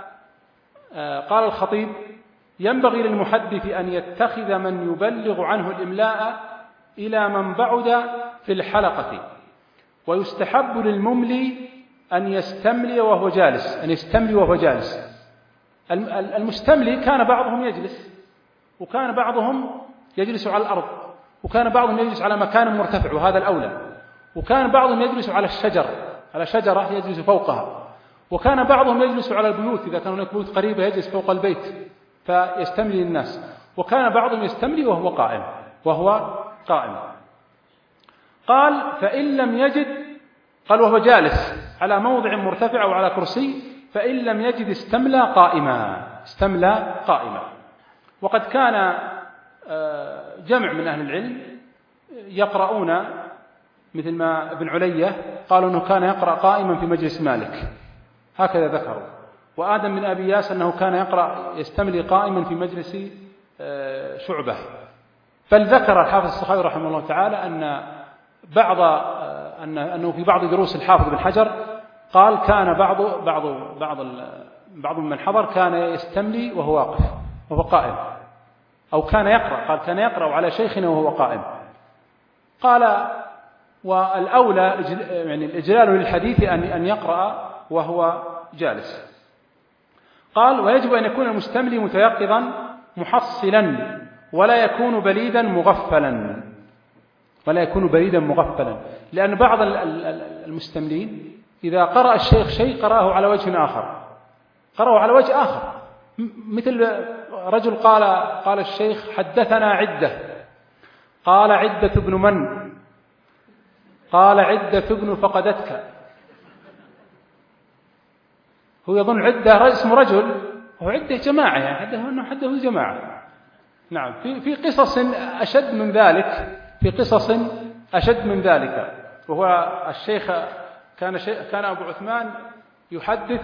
S1: قال الخطيب: ينبغي للمحدث أن يتخذ من يبلغ عنه الإملاء إلى من بعد في الحلقة، ويستحب للمملي أن يستملي وهو جالس. المستملي كان بعضهم يجلس، وكان بعضهم يجلس على الأرض، وكان بعضهم يجلس على مكان مرتفع وهذا الأولى، وكان بعضهم يجلس على شجرة يجلس فوقها، وكان بعضهم يجلس على البيوت إذا كان هناك بيوت قريبة يجلس فوق البيت فيستملي الناس، وكان بعضهم يستملي وهو قائم. قال: فإن لم يجد، قال وهو جالس على موضع مرتفع أو على كرسي، فإن لم يجد استملى قائما. وقد كان جمع من أهل العلم يقرؤون، مثل ما ابن علية قالوا أنه كان يقرأ قائما في مجلس مالك، هكذا ذكروا. وآدم بن أبي إياس أنه كان يستملي قائما في مجلس شعبة. بل ذكر الحافظ السخاوي رحمه الله تعالى أنه في بعض دروس الحافظ بن حجر قال كان بعض من حضر كان يستملي وهو واقف وهو قائم، أو كان يقرأ، قال كان يقرأ على شيخنا وهو قائم. قال والأولى يعني الإجلال للحديث أن يقرأ وهو جالس. قال ويجب أن يكون المستملي متيقظا محصلا ولا يكون بليدا مغفلا، لأن بعض المستملين إذا قرأ الشيخ شيء قرأه على وجه آخر، مثل رجل قال الشيخ حدثنا عدة، قال عدة ابن من؟ قال عدة ابن فقدتك. هو يظن عدة اسم رجل، هو عدة جماعة، يعني حده جماعة. نعم، في قصص أشد من ذلك، وهو الشيخ كان أبو عثمان يحدث،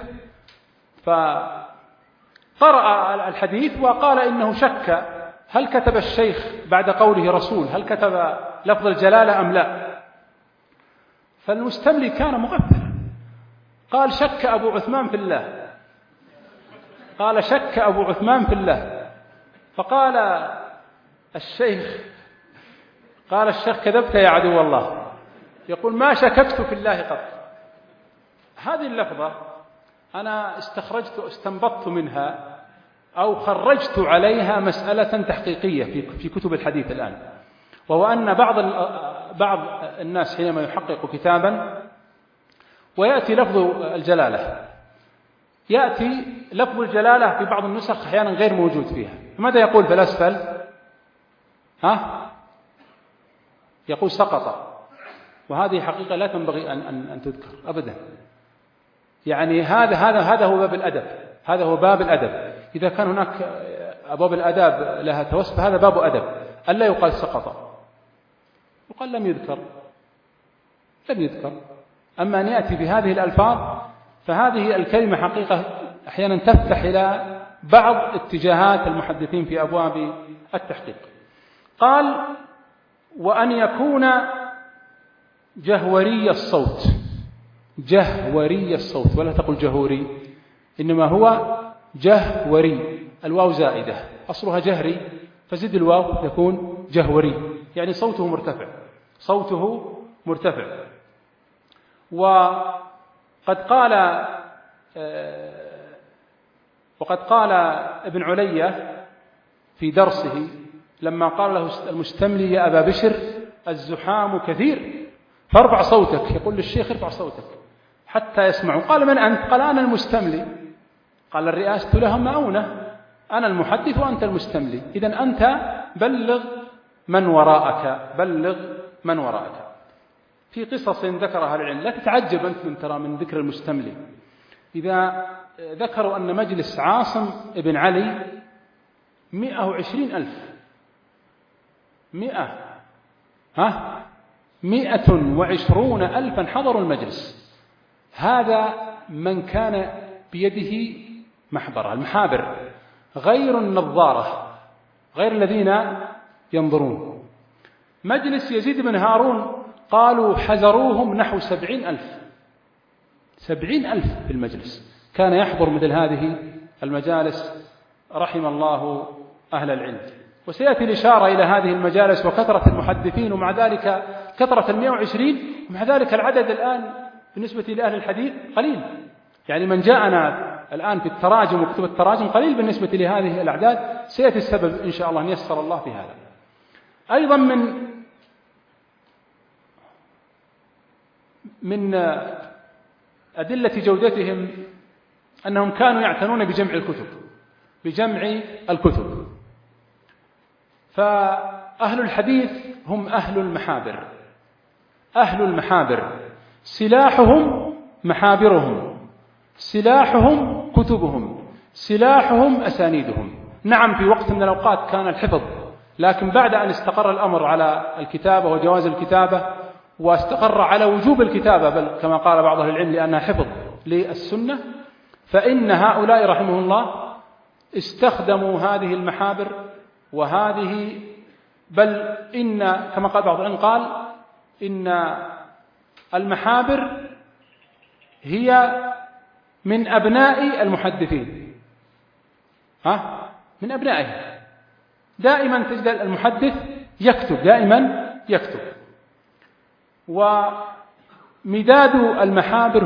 S1: فقرأ الحديث وقال إنه شك هل كتب الشيخ بعد قوله رسول هل كتب لفظ الجلالة أم لا، فالمستملي كان مغفلا، قال شك أبو عثمان في الله، فقال الشيخ كذبت يا عدو الله، يقول ما شككت في الله قط. هذه اللفظة أنا استنبطت منها أو خرجت عليها مسألة تحقيقية في كتب الحديث الآن، وهو أن بعض الناس حينما يحقق كتابا ويأتي لفظ الجلالة في بعض النسخ أحيانا غير موجود فيها، فماذا يقول في الأسفل؟ يقول سقط، وهذه حقيقة لا تنبغي أن تذكر أبدا. يعني هذا هو باب الأدب، إذا كان هناك أبواب الأداب لها توسط، هذا باب أدب، ألا يقال سقط، يقال لم يذكر. أما أن يأتي بهذه الألفاظ فهذه الكلمة حقيقة أحيانا تفتح إلى بعض اتجاهات المحدثين في أبواب التحقيق. قال وأن يكون جهوري الصوت، ولا تقل جهوري، إنما هو جهوري، الواو زائدة أصلها جهري، فزد الواو يكون جهوري، يعني صوته مرتفع. وقد قال ابن علية في درسه لما قال له المستملي يا أبا بشر الزحام كثير فارفع صوتك، يقول للشيخ ارفع صوتك حتى يسمعوا. قال من أنت؟ قال أنا المستملي. قال الرئاسة لها مؤونة، أنا المحدث وأنت المستملي، إذن أنت بلغ من وراءك. في قصص ذكرها العلم، لا تتعجب أنت من ذكر المستملي. إذا ذكروا أن مجلس عاصم ابن علي 120,000 120,000 حضروا المجلس. هذا من كان بيده المحابر، غير النظارة، غير الذين ينظرون. مجلس يزيد بن هارون قالوا حزروهم نحو 70,000 في المجلس، كان يحضر مثل هذه المجالس رحم الله أهل العلم. وسيأتي الإشارة إلى هذه المجالس وكثرة المحدثين، ومع ذلك كثرة 120، ومع ذلك العدد الآن بالنسبة لأهل الحديث قليل. يعني من جاءنا الآن في التراجم وكتب التراجم قليل بالنسبة لهذه الأعداد. سيأتي السبب إن شاء الله أن يسر الله في هذا. أيضا من أدلة جودتهم أنهم كانوا يعتنون بجمع الكتب. فأهل الحديث هم أهل المحابر، سلاحهم محابرهم، سلاحهم كتبهم، سلاحهم أسانيدهم. نعم في وقت من الأوقات كان الحفظ، لكن بعد أن استقر الأمر على الكتابة وجواز الكتابة، واستقر على وجوب الكتابة، بل كما قال بعض أهل العلم لأنها حفظ للسنة، فإن هؤلاء رحمه الله استخدموا هذه المحابر وهذه، بل إن كما قال بعض العلم قال إن المحابر هي من أبناء المحدثين، من أبنائه. دائما تجد المحدث يكتب، دائما يكتب. ومداد المحابر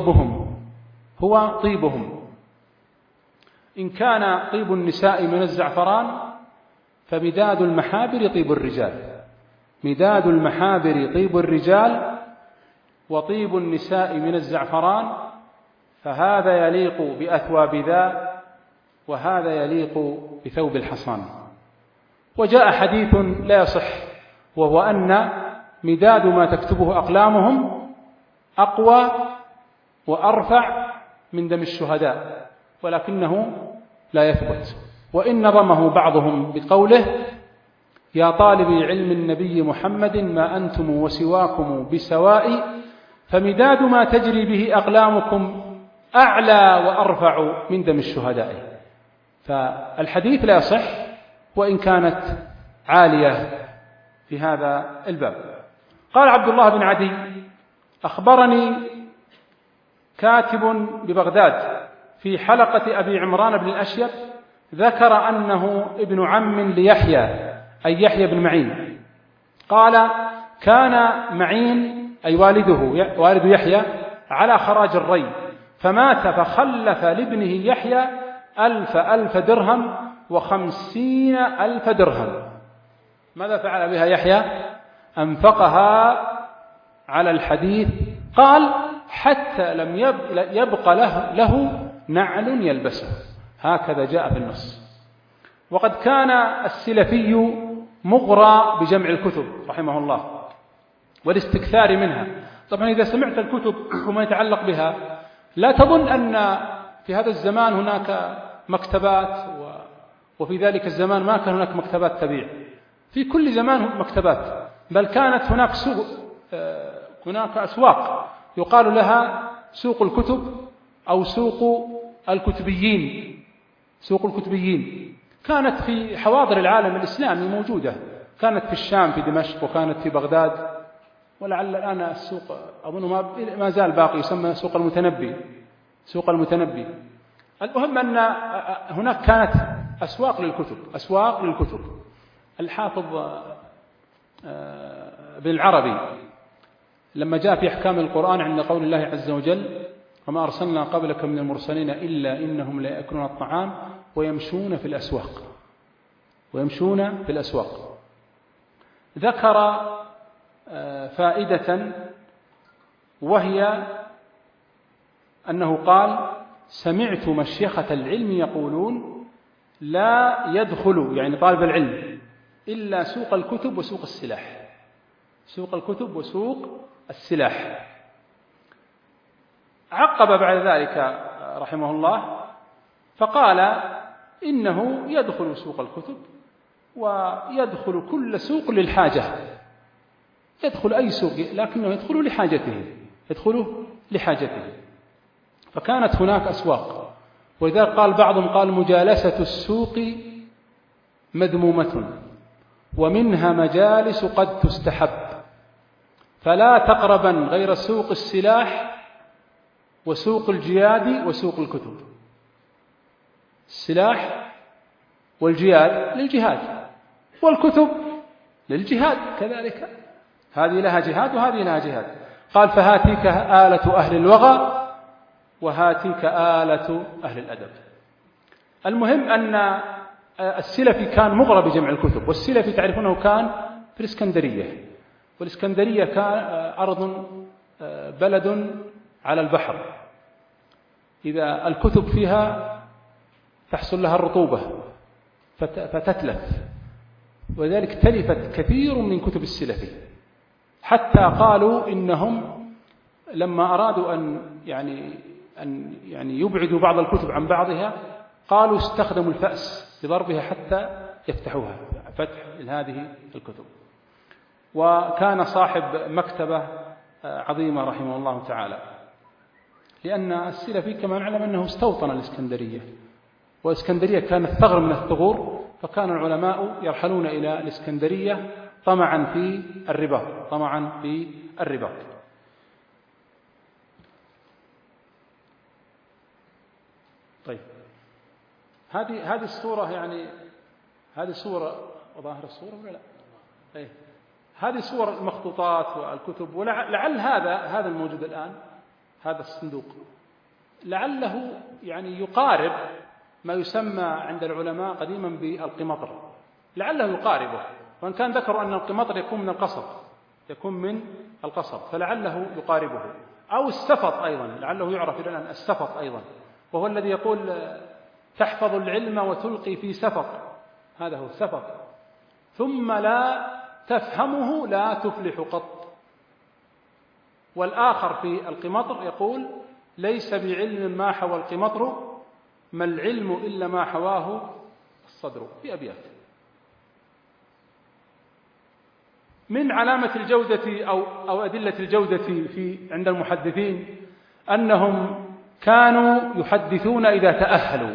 S1: هو طيبهم. إن كان طيب النساء من الزعفران فمداد المحابر طيب الرجال. مداد المحابر طيب الرجال وطيب النساء من الزعفران، فهذا يليق بأثواب ذا وهذا يليق بثوب الحصان. وجاء حديث لا يصح، وهو أن مداد ما تكتبه أقلامهم أقوى وأرفع من دم الشهداء، ولكنه لا يثبت. وإن نظمه بعضهم بقوله: يا طالبي علم النبي محمد ما أنتم وسواكم بسواء، فمداد ما تجري به أقلامكم أعلى وأرفع من دم الشهداء. فالحديث لا يصح وإن كانت عالية في هذا الباب. قال عبد الله بن عدي: أخبرني كاتب ببغداد في حلقة أبي عمران بن الأشيب، ذكر أنه ابن عم ليحيى، أي يحيى بن معين. قال: كان معين أي والد يحيى على خراج الري، فمات فخلف لابنه يحيى 1000 درهم و50,000 درهم. ماذا فعل بها يحيى؟ أنفقها على الحديث. قال: حتى لم يبق له نعل يلبسه. هكذا جاء في النص. وقد كان السلفي مغرى بجمع الكتب رحمه الله والاستكثار منها. طبعا إذا سمعت الكتب وما يتعلق بها لا تظن أن في هذا الزمان هناك مكتبات، وفي ذلك الزمان ما كان هناك مكتبات تبيع. في كل زمان مكتبات، بل كانت هناك أسواق يقال لها سوق الكتب أو سوق الكتبيين. سوق الكتبيين كانت في حواضر العالم الإسلامي موجودة، كانت في الشام في دمشق، وكانت في بغداد، ولعل الآن السوق أظن ما زال باقي، يسمى سوق المتنبي. سوق المتنبي. المهم أن هناك كانت أسواق للكتب. الحافظ ابن العربي لما جاء في أحكام القرآن عند قول الله عز وجل: وما أرسلنا قبلك من المرسلين إلا إنهم لا يأكلون الطعام ويمشون في الأسواق. ذكر فائدة، وهي أنه قال: سمعت مشيخة العلم يقولون لا يدخل، يعني طالب العلم، إلا سوق الكتب وسوق السلاح. سوق الكتب وسوق السلاح. عقب بعد ذلك رحمه الله فقال: إنه يدخل سوق الكتب ويدخل كل سوق للحاجة. يدخل أي سوق لكنه يدخل لحاجته. فكانت هناك أسواق. وإذا قال بعضهم قال: مجالسة السوق مذمومة ومنها مجالس قد تستحب، فلا تقربا غير سوق السلاح وسوق الجياد وسوق الكتب. السلاح والجياد للجهاد، والكتب للجهاد كذلك، هذه لها جهاد وهذه لها جهاد. قال: فهاتيك آلة أهل الوغى وهاتيك آلة أهل الأدب. المهم أن السلفي كان مغرى بجمع الكتب. والسلفي تعرفونه كان في الإسكندرية، والإسكندرية كان بلد على البحر، إذا الكتب فيها تحصل لها الرطوبة فتتلف، وذلك تلفت كثير من كتب السلفي، حتى قالوا إنهم لما أرادوا أن يبعدوا بعض الكتب عن بعضها قالوا استخدموا الفأس بضربها حتى يفتحوها، فتح هذه الكتب. وكان صاحب مكتبة عظيمة رحمه الله تعالى، لأن السلفي كما نعلم أنه استوطن الإسكندرية، والإسكندرية كانت ثغر من الثغور، فكان العلماء يرحلون إلى الإسكندرية طمعا في الرباط. طيب، هذه الصورة، يعني هذه صورة ظاهر الصورة ولا لا؟ طيب، هذه صور المخطوطات والكتب، ولعل هذا الموجود الآن، هذا الصندوق لعله يعني يقارب ما يسمى عند العلماء قديما بالقمطر، لعله يقاربه، وإن كان ذكروا أن القمطر يكون من القصب، فلعله يقاربه، أو السفط أيضا، لعله يعرف الآن السفط أيضا، وهو الذي يقول تحفظ العلم وتلقي في سفط، هذا هو السفط، ثم لا تفهمه لا تفلح قط. والآخر في القمطر يقول ليس بعلم ما حوى القمطر، ما العلم إلا ما حواه الصدر، في أبيات. من علامة الجودة أو أدلة الجودة عند المحدثين أنهم كانوا يحدثون إذا تأهلوا،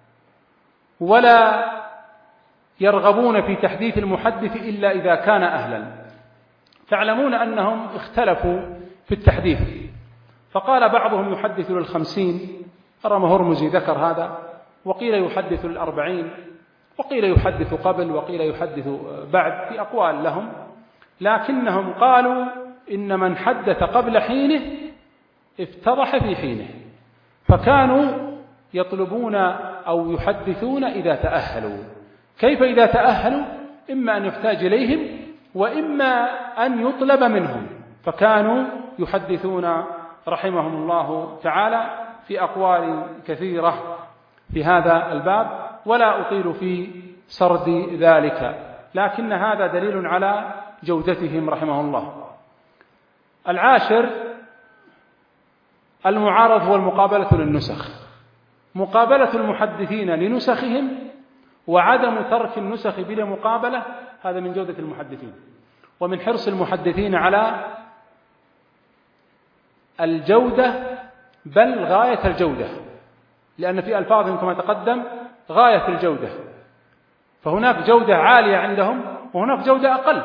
S1: ولا يرغبون في تحديث المحدث إلا إذا كان أهلا. تعلمون أنهم اختلفوا في التحديث، فقال بعضهم يحدث ل50، رمى هرمزي ذكر هذا، وقيل يحدث ل40، وقيل يحدث قبل، وقيل يحدث بعد، في أقوال لهم، لكنهم قالوا إن من حدث قبل حينه افتضح في حينه، فكانوا يطلبون أو يحدثون إذا تأهلوا. كيف إذا تأهلوا؟ إما أن يحتاج إليهم وإما أن يطلب منهم، فكانوا يحدثون رحمهم الله تعالى في أقوال كثيرة في هذا الباب، ولا أطيل في سرد ذلك، لكن هذا دليل على جودتهم رحمه الله. العاشر المعارض والمقابلة للنسخ، مقابلة المحدثين لنسخهم وعدم ترك النسخ بلا مقابلة، هذا من جودة المحدثين ومن حرص المحدثين على الجودة، بل غاية الجودة، لأن في ألفاظهم كما تقدم غاية الجودة، فهناك جودة عالية عندهم وهناك جودة أقل،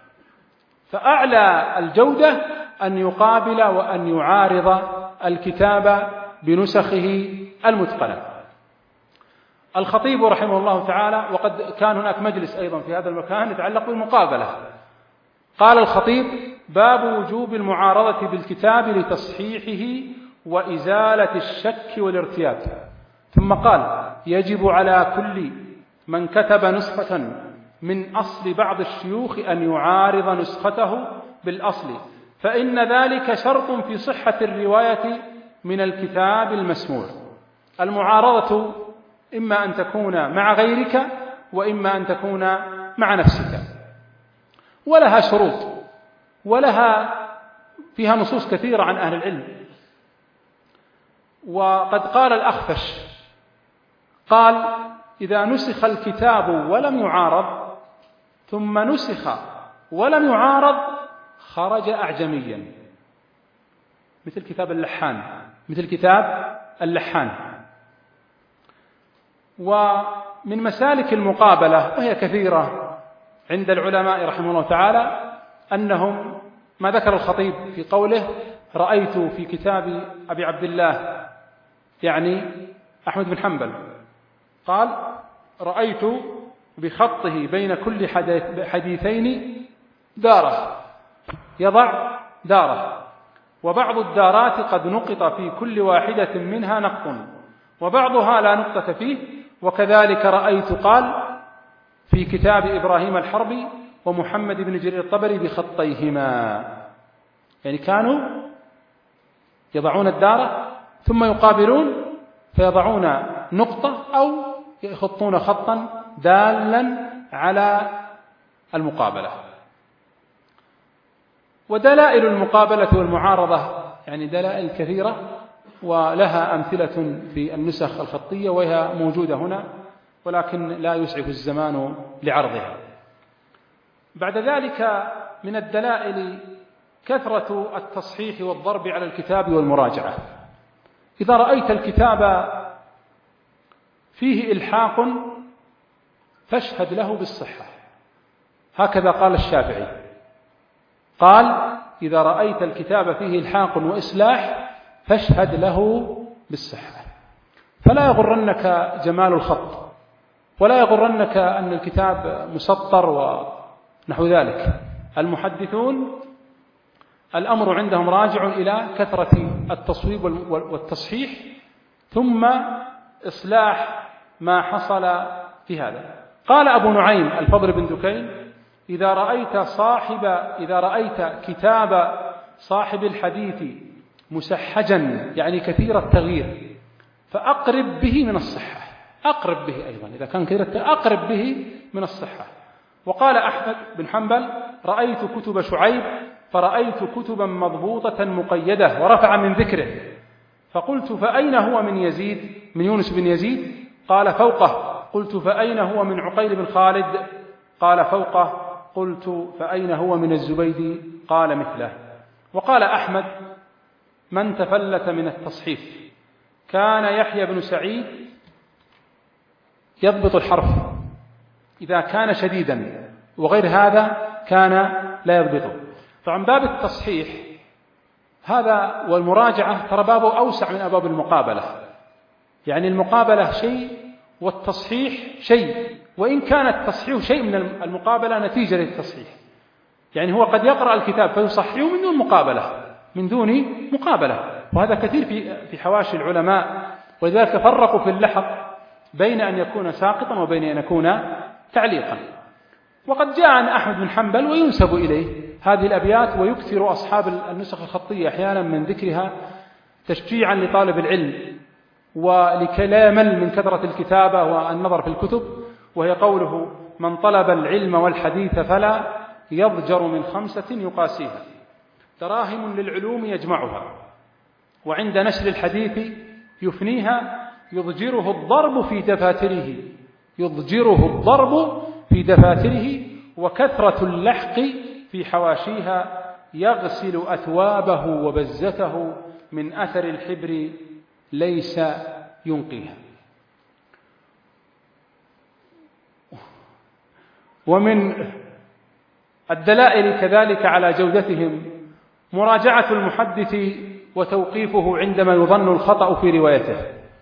S1: فأعلى الجودة أن يقابل وأن يعارض الكتاب بنسخه المتقنة. الخطيب رحمه الله تعالى، وقد كان هناك مجلس أيضا في هذا المكان يتعلق بالمقابلة، قال الخطيب: باب وجوب المعارضة بالكتاب لتصحيحه وإزالة الشك والارتياب. ثم قال: يجب على كل من كتب نسخة من أصل بعض الشيوخ أن يعارض نسخته بالأصل، فإن ذلك شرط في صحة الرواية من الكتاب المسموع. المعارضة إما أن تكون مع غيرك وإما أن تكون مع نفسك، ولها شروط، ولها فيها نصوص كثيرة عن أهل العلم. وقد قال الأخفش، قال: إذا نسخ الكتاب ولم يعارض ثم نسخ ولم يعارض خرج أعجميا، مثل كتاب اللحان. ومن مسالك المقابلة، وهي كثيرة عند العلماء رحمه الله تعالى، أنهم ما ذكر الخطيب في قوله: رأيت في كتاب أبي عبد الله، يعني أحمد بن حنبل، قال: رأيت بخطه بين كل حديثين دارة، يضع دارة، وبعض الدارات قد نقط في كل واحدة منها نقط، وبعضها لا نقطة فيه. وكذلك رأيت، قال، في كتاب إبراهيم الحربي ومحمد بن جرير الطبري بخطيهما، يعني كانوا يضعون الدارة ثم يقابلون فيضعون نقطة أو يخطون خطا دالا على المقابلة. ودلائل المقابلة والمعارضة يعني دلائل كثيرة، ولها أمثلة في النسخ الخطية، وهي موجودة هنا ولكن لا يسعف الزمان لعرضها. بعد ذلك من الدلائل كثرة التصحيح والضرب على الكتاب والمراجعة. إذا رأيت الكتاب فيه إلحاق فاشهد له بالصحة، هكذا قال الشافعي، قال: إذا رأيت الكتاب فيه إلحاق وإصلاح فاشهد له بالصحة. فلا يغرنك جمال الخط، ولا يغرنك أن الكتاب مسطر ونحو ذلك. المحدثون الأمر عندهم راجع إلى كثرة التصويب والتصحيح، ثم إصلاح ما حصل في هذا. قال أبو نعيم الفضل بن دكين: إذا رأيت كتاب صاحب الحديث مسحجا، يعني كثير التغيير، فأقرب به من الصحة. أقرب به أيضا، إذا كان كثير أقرب به من الصحة. وقال أحمد بن حنبل: رأيت كتب شعيب فرأيت كتبا مضبوطة مقيدة، ورفع من ذكره، فقلت: فأين هو من يزيد، من يونس بن يزيد؟ قال: فوقه. قلت: فأين هو من عقيل بن خالد؟ قال: فوقه. قلت: فأين هو من الزبيدي؟ قال: مثله. وقال أحمد: من تفلت من التصحيف كان يحيى بن سعيد يضبط الحرف إذا كان شديدا، وغير هذا كان لا يضبطه. طبعا باب التصحيح هذا والمراجعة ترى بابه أوسع من أبواب المقابلة، يعني المقابلة شيء والتصحيح شيء، وإن كان التصحيح شيء من المقابلة نتيجة للتصحيح. يعني هو قد يقرأ الكتاب فيصححه من دون مقابلة، وهذا كثير في حواشي العلماء، ولذلك فرقوا في اللحق بين أن يكون ساقطا وبين أن يكون تعليقا. وقد جاء عن أحمد بن حنبل وينسب إليه هذه الأبيات، ويكثر أصحاب النسخ الخطية أحيانا من ذكرها تشجيعا لطالب العلم ولكي لا يمل من كثرة الكتابة والنظر في الكتب، وهي قوله: من طلب العلم والحديث فلا يضجر من 5 يقاسيها، دراهم للعلوم يجمعها، وعند نشر الحديث يفنيها، يضجره الضرب في دفاتره، وكثرة اللحق في حواشيها، يغسل أثوابه وبزته، من أثر الحبر ليس ينقيها. ومن الدلائل كذلك على جودتهم مراجعة المحدث وتوقيفه عندما يظن الخطأ في روايته.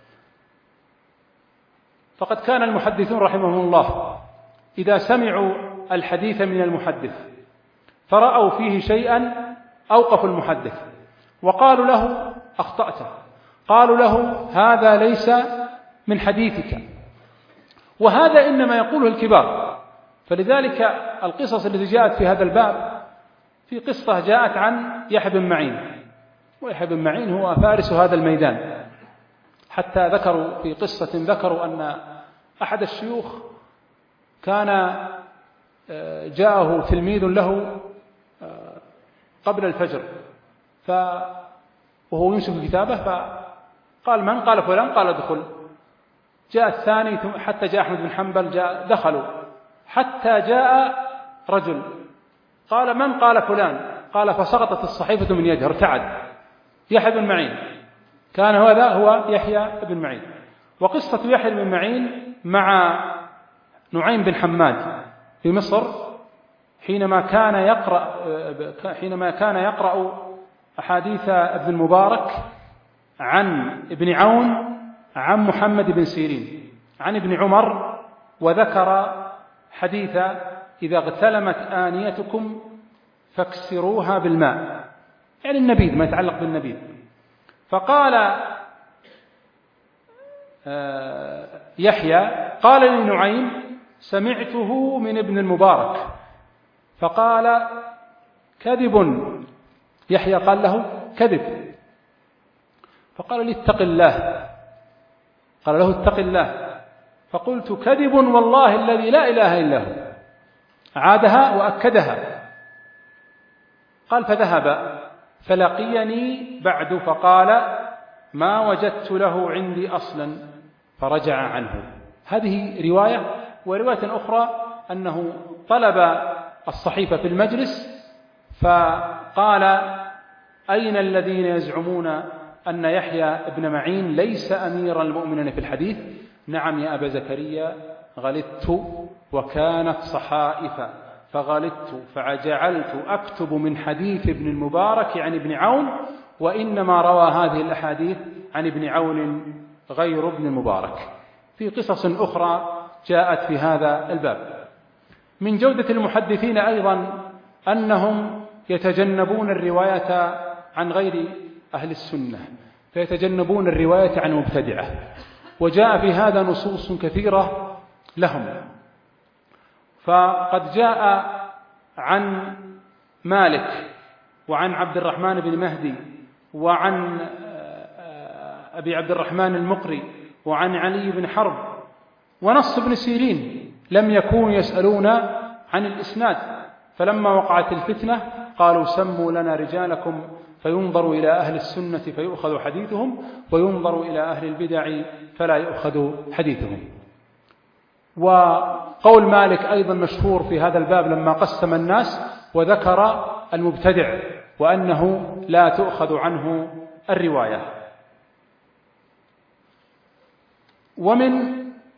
S1: فقد كان المحدثون رحمهم الله إذا سمعوا الحديث من المحدث فرأوا فيه شيئا أوقفوا المحدث وقالوا له: أخطأت. قالوا له: هذا ليس من حديثك، وهذا إنما يقوله الكبار. فلذلك القصص التي جاءت في هذا الباب، في قصة جاءت عن يحيى بن معين، ويحيى بن معين هو فارس هذا الميدان، حتى ذكروا في قصة ذكروا أن أحد الشيوخ كان جاءه تلميذ له قبل الفجر وهو ينشف كتابه، فقال: من؟ قال: فلان. قال: ادخل. جاء الثاني حتى جاء أحمد بن حنبل، دخلوا حتى جاء رجل قال: من؟ قال: فلان. قال: فسقطت الصحيفة من يده، ارتعد. يحيى بن معين كان هذا هو يحيى بن معين. وقصة يحيى بن معين مع نعيم بن حماد في مصر حينما كان يقرأ أحاديث ابن المبارك عن ابن عون عن محمد بن سيرين عن ابن عمر، وذكر حديث: إذا اغتلمت آنيتكم فاكسروها بالماء، يعني النبيذ، ما يتعلق بالنبيذ. فقال يحيى: قال لي نعيم: سمعته من ابن المبارك. فقال: كذب. يحيى قال له: كذب. فقال لي: اتق الله. قال له: اتق الله. فقلت: كذب والله الذي لا إله إلا هو. عادها وأكدها. قال: فذهب فلقيني بعد فقال: ما وجدت له عندي أصلا، فرجع عنه. هذه رواية. ورواية أخرى أنه طلب الصحيفة في المجلس فقال: أين الذين يزعمون أن يحيى بن معين ليس أمير المؤمنين في الحديث؟ نعم يا أبا زكريا، غلطت وكانت صحائف، فغلطت فجعلت أكتب من حديث ابن المبارك عن ابن عون، وإنما روى هذه الأحاديث عن ابن عون غير ابن المبارك، في قصص أخرى جاءت في هذا الباب. من جودة المحدثين أيضا أنهم يتجنبون الرواية عن غير أهل السنة، فيتجنبون الرواية عن المبتدعة، وجاء في هذا نصوص كثيرة لهم. فقد جاء عن مالك وعن عبد الرحمن بن مهدي وعن أبي عبد الرحمن المقري وعن علي بن حرب ونص بن سيرين لم يكونوا يسألون عن الإسناد، فلما وقعت الفتنة قالوا سموا لنا رجالكم، فينظر إلى أهل السنة فيؤخذ حديثهم، وينظر إلى أهل البدع فلا يؤخذ حديثهم. وقول مالك أيضا مشهور في هذا الباب لما قسم الناس وذكر المبتدع وأنه لا تؤخذ عنه الرواية. ومن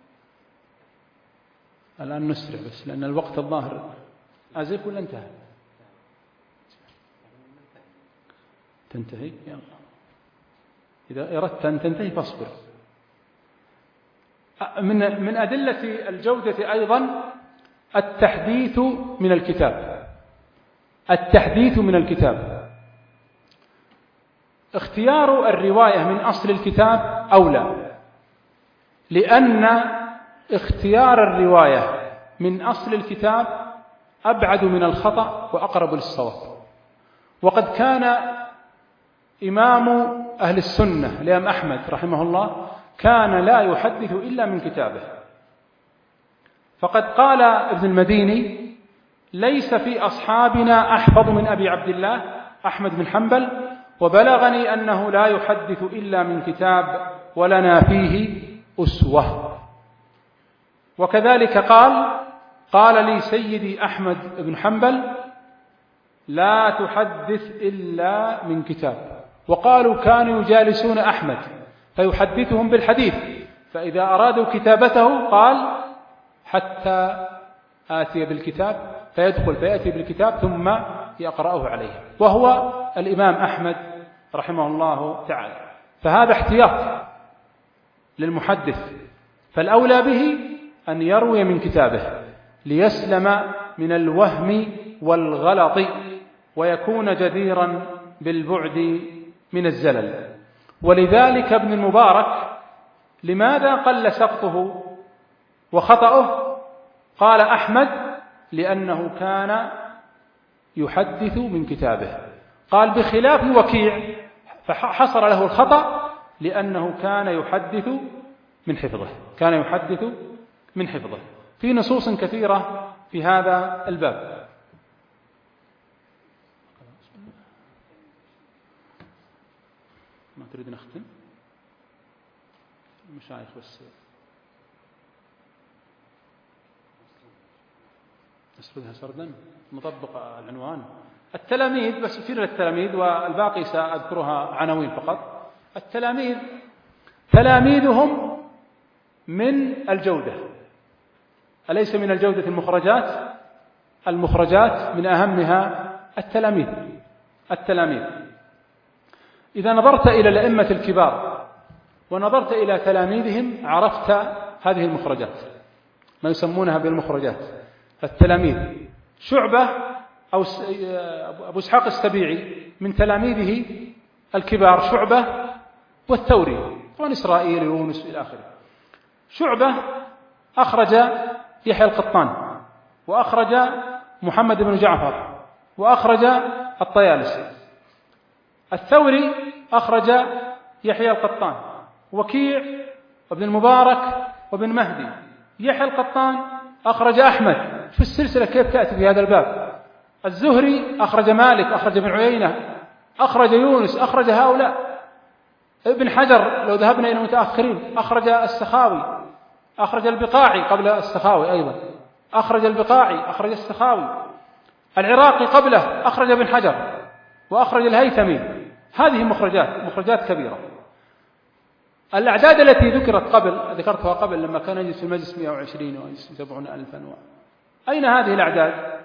S1: الآن نسرع بس لأن الوقت الظاهر أزف ولا انتهى؟ تنتهي؟ يلا إذا أردت أن تنتهي فاصبر. من أدلة الجودة أيضا التحديث من الكتاب. التحديث من الكتاب، اختيار الرواية من أصل الكتاب أولى، لأن اختيار الرواية من أصل الكتاب أبعد من الخطأ وأقرب للصواب. وقد كان إمام أهل السنة الإمام أحمد رحمه الله كان لا يحدث إلا من كتابه، فقد قال ابن المديني ليس في أصحابنا أحفظ من أبي عبد الله أحمد بن حنبل، وبلغني أنه لا يحدث إلا من كتاب ولنا فيه أسوة. وكذلك قال لي سيدي أحمد بن حنبل لا تحدث إلا من كتاب. وقالوا كانوا يجالسون أحمد فيحدثهم بالحديث، فإذا أرادوا كتابته قال حتى آتي بالكتاب، فيدخل فيأتي بالكتاب ثم يقرأه عليه، وهو الإمام أحمد رحمه الله تعالى. فهذا احتياط للمحدث، فالأولى به أن يروي من كتابه ليسلم من الوهم والغلط ويكون جديرا بالبعد من الزلل. ولذلك ابن المبارك لماذا قل سقطه وخطأه؟ قال أحمد لأنه كان يحدث من كتابه. قال بخلاف وكيع فحصر له الخطأ لأنه كان يحدث من حفظه، كان يحدث من حفظه. في نصوص كثيرة في هذا الباب. ما تريد نختم؟ مشايخ بس أسردها سردا مطبق العنوان. التلاميذ بس أشير للتلاميذ والباقي سأذكرها عناوين فقط. التلاميذ تلاميذهم من الجودة، أليس من الجودة المخرجات؟ المخرجات من أهمها التلاميذ. إذا نظرت إلى الأئمة الكبار ونظرت إلى تلاميذهم عرفت هذه المخرجات، ما يسمونها بالمخرجات. التلاميذ شعبة أو أبو إسحاق السبيعي من تلاميذه الكبار شعبة والثوري وإسرائيل ويونس إلى آخره. شعبة أخرج يحيى القطان، وأخرج محمد بن جعفر، وأخرج الطيالسي. الثوري أخرج يحيى القطان، وكيع وابن المبارك وابن مهدي. يحيى القطان أخرج أحمد، في السلسلة كيف تأتي في هذا الباب. الزهري أخرج مالك، أخرج ابن عيينة، أخرج يونس، أخرج هؤلاء. ابن حجر لو ذهبنا إلى المتأخرين أخرج السخاوي، أخرج البقاعي قبل السخاوي أيضا، أخرج البقاعي، أخرج السخاوي. العراقي قبله أخرج ابن حجر، وأخرج الهيثمي. هذه مخرجات كبيرة. الأعداد التي ذكرتها قبل لما كان يجلس في المجلس 120 ويجلس 70,000 أين هذه الأعداد؟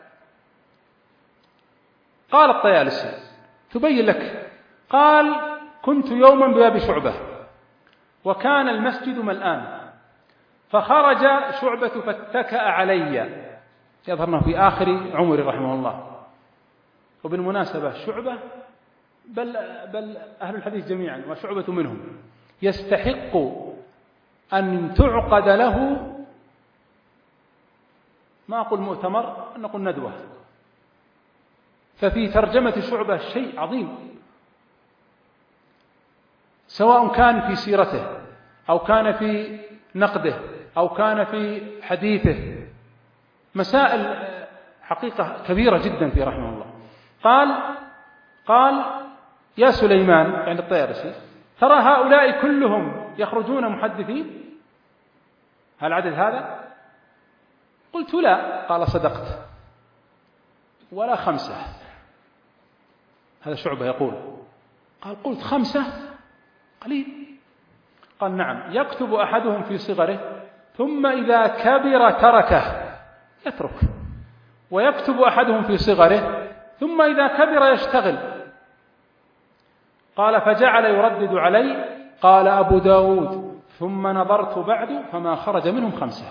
S1: قال الطيالسي تبين لك، قال كنت يوما بباب شعبة وكان المسجد ملآن، فخرج شعبة فاتكأ علي، يظهرنا في آخر عمر رحمه الله. وبالمناسبة شعبة بل أهل الحديث جميعا وشعبة منهم يستحق أن تعقد له، ما أقول مؤتمر، نقول ندوة. ففي ترجمة شعبة شيء عظيم، سواء كان في سيرته أو كان في نقده أو كان في حديثه، مسائل حقيقة كبيرة جدا في رحمه الله. قال يا سليمان، يعني الطيارسي، ترى هؤلاء كلهم يخرجون محدثين؟ هل عدد هذا؟ قلت لا. قال صدقت، ولا 5. هذا شعبة يقول. قال قلت 5 قليل. قال نعم، يكتب أحدهم في صغره ثم إذا كبر تركه، يترك، ويكتب أحدهم في صغره ثم إذا كبر يشتغل. قال فجعل يردد علي. قال أبو داود ثم نظرت بعد فما خرج منهم 5.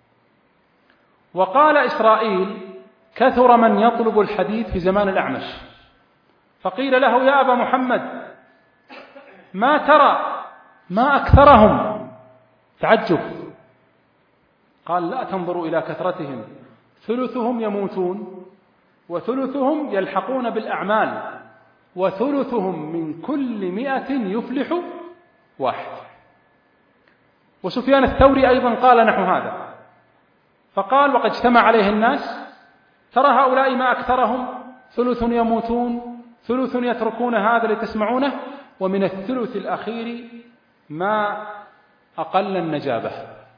S1: وقال إسرائيل كثر من يطلب الحديث في زمان الأعمش، فقيل له يا أبا محمد ما ترى ما أكثرهم؟ تعجب. قال لا تنظروا إلى كثرتهم، ثلثهم يموتون وثلثهم يلحقون بالأعمال وثلثهم من كل 100 يفلح 1. وسفيان الثوري أيضا قال نحو هذا، فقال وقد اجتمع عليه الناس، ترى هؤلاء ما أكثرهم، ثلث يموتون ثلث يتركون هذا لتسمعونه، ومن الثلث الأخير ما أقل النجابة.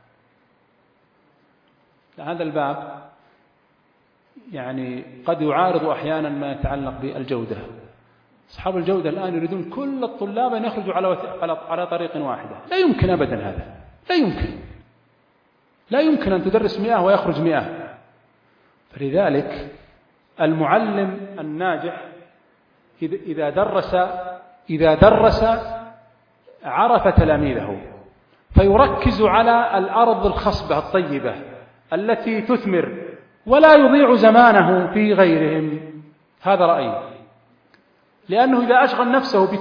S1: هذا الباب يعني قد يعارض أحيانا ما يتعلق بالجودة. أصحاب الجودة الآن يريدون كل الطلاب أن يخرجوا على طريق واحدة. لا يمكن أبدا هذا، لا يمكن أن تدرس 100 ويخرج 100. فلذلك المعلم الناجح إذا درس عرف تلاميذه، فيركز على الأرض الخصبة الطيبة التي تثمر ولا يضيع زمانه في غيرهم. هذا رأيي، لأنه إذا أشغل نفسه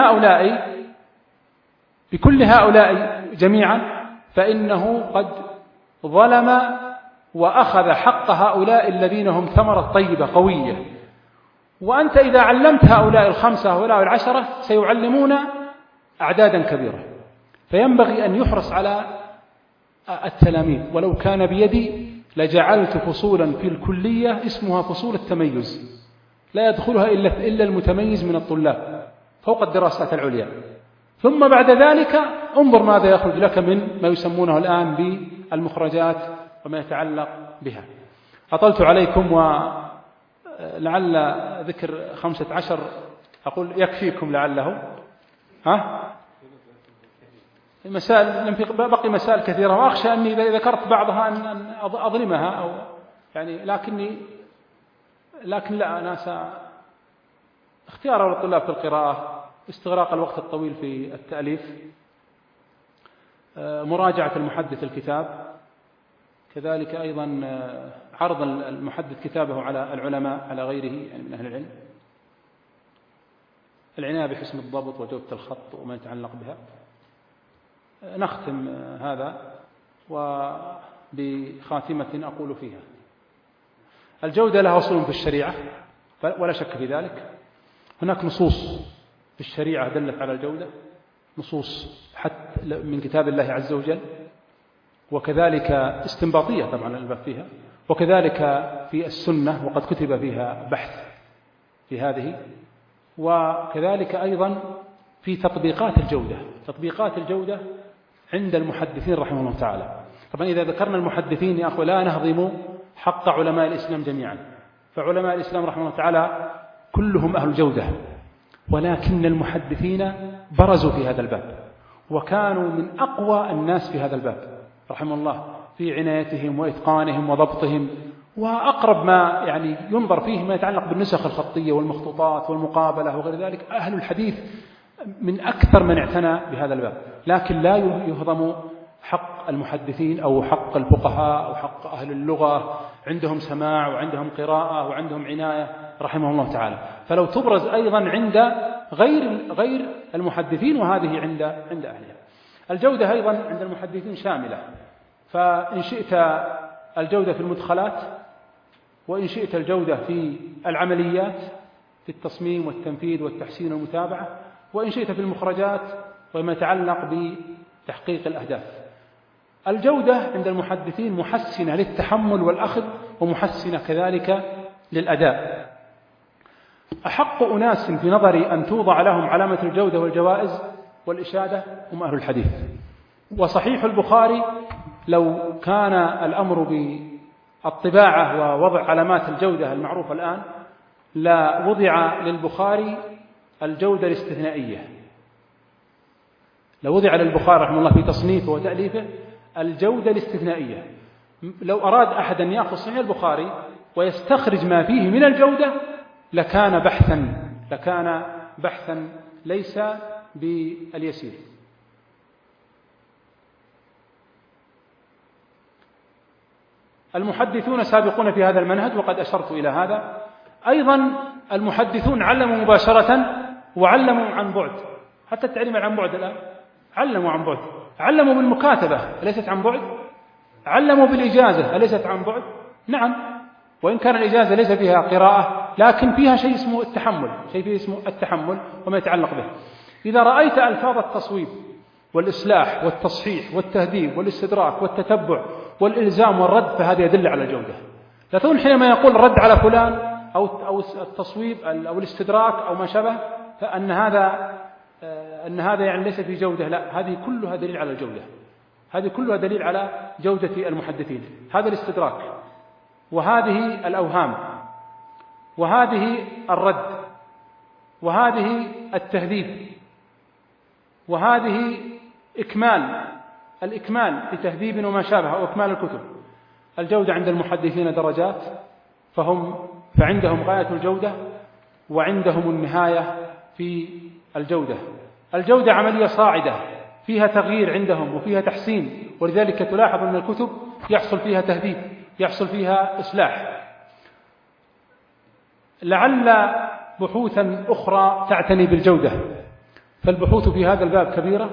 S1: بكل هؤلاء جميعا فإنه قد ظلم وأخذ حق هؤلاء الذين هم ثمرة طيبة قوية. وأنت إذا علمت هؤلاء 5 هؤلاء 10 سيعلمون أعدادا كبيرة، فينبغي أن يحرص على التلاميذ. ولو كان بيدي لجعلت فصولا في الكلية اسمها فصول التميز، لا يدخلها إلا المتميز من الطلاب فوق الدراسات العليا، ثم بعد ذلك انظر ماذا يخرج لك من ما يسمونه الآن بالمخرجات وما يتعلق بها. أطلت عليكم، ولعل ذكر 15 أقول يكفيكم لعله. مسائل بقي مسائل كثيرة، وأخشى أني إذا ذكرت بعضها أن أظلمها، أو يعني لكن لا، أنا اختيار للطلاب في القراءة، استغراق الوقت الطويل في التأليف، مراجعة المحدث الكتاب، كذلك أيضا عرض المحدث كتابه على العلماء على غيره يعني من أهل العلم، العناية بحسن الضبط وجودة الخط وما يتعلق بها. نختم هذا وبخاتمة أقول فيها: الجودة لها أصول في الشريعة ولا شك في ذلك. هناك نصوص في الشريعة دلت على الجودة، نصوص حتى من كتاب الله عز وجل، وكذلك استنباطية طبعا الباب فيها، وكذلك في السنة وقد كتب فيها بحث في هذه، وكذلك أيضا في تطبيقات الجودة عند المحدثين رحمه الله تعالى. طبعا إذا ذكرنا المحدثين يا أخوة لا نهضم حق علماء الإسلام جميعا، فعلماء الإسلام رحمه الله تعالى كلهم أهل جودة، ولكن المحدثين برزوا في هذا الباب وكانوا من أقوى الناس في هذا الباب رحمه الله في عنايتهم وإتقانهم وضبطهم، وأقرب ما يعني ينظر فيه ما يتعلق بالنسخ الخطية والمخطوطات والمقابلة وغير ذلك. أهل الحديث من أكثر من اعتنى بهذا الباب، لكن لا يهضم حق المحدثين أو حق الفقهاء أو حق أهل اللغة، عندهم سماع وعندهم قراءة وعندهم عناية رحمه الله تعالى. فلو تبرز أيضا عند غير المحدثين، وهذه عند أهلها. الجودة أيضا عند المحدثين شاملة، فإن شئت الجودة في المدخلات، وإن شئت الجودة في العمليات في التصميم والتنفيذ والتحسين والمتابعة، وإن شئت في المخرجات وما يتعلق بتحقيق الأهداف. الجودة عند المحدثين محسنة للتحمل والأخذ، ومحسنة كذلك للأداء. أحق أناس في نظري أن توضع لهم علامة الجودة والجوائز والإشادة هم أهل الحديث. وصحيح البخاري لو كان الأمر بالطباعة ووضع علامات الجودة المعروفة الآن، لا وضع للبخاري الجودة الاستثنائية. لو وضع للبخاري رحمه الله في تصنيفه وتأليفه الجودة الاستثنائية. لو أراد أحد أن يأخذ صحيح البخاري ويستخرج ما فيه من الجودة لكان بحثا ليس باليسير. المحدثون سابقون في هذا المنهج، وقد أشرت إلى هذا. أيضا المحدثون علموا مباشرة وعلموا عن بعد، حتى التعليم عن بعد الآن علموا عن بعد. علموا بالمكاتبة أليست عن بعد؟ علموا بالإجازة أليست عن بعد؟ نعم، وإن كان الإجازة ليس فيها قراءة، لكن فيها شيء اسمه التحمل وما يتعلق به. إذا رأيت ألفاظ التصويب والإصلاح والتصحيح والتهذيب والاستدراك والتتبع والإلزام والرد، فهذا يدل على الجودة. لا تظن حينما يقول الرد على فلان أو التصويب أو الاستدراك أو ما شابه فأن هذا يعني ليس في جودة. لا، هذه كلها دليل على الجودة، هذه كلها دليل على جودة المحدثين. هذا الاستدراك، وهذه الأوهام، وهذه الرد، وهذه التهذيب، وهذه الإكمال لتهذيب وما شابه، أو إكمال الكتب. الجودة عند المحدثين درجات، فعندهم غاية الجودة وعندهم النهاية في الجودة. الجودة عملية صاعدة فيها تغيير عندهم وفيها تحسين، ولذلك تلاحظ أن الكتب يحصل فيها تهذيب، يحصل فيها إصلاح. لعل بحوثا أخرى تعتني بالجودة، فالبحوث في هذا الباب كبيرة،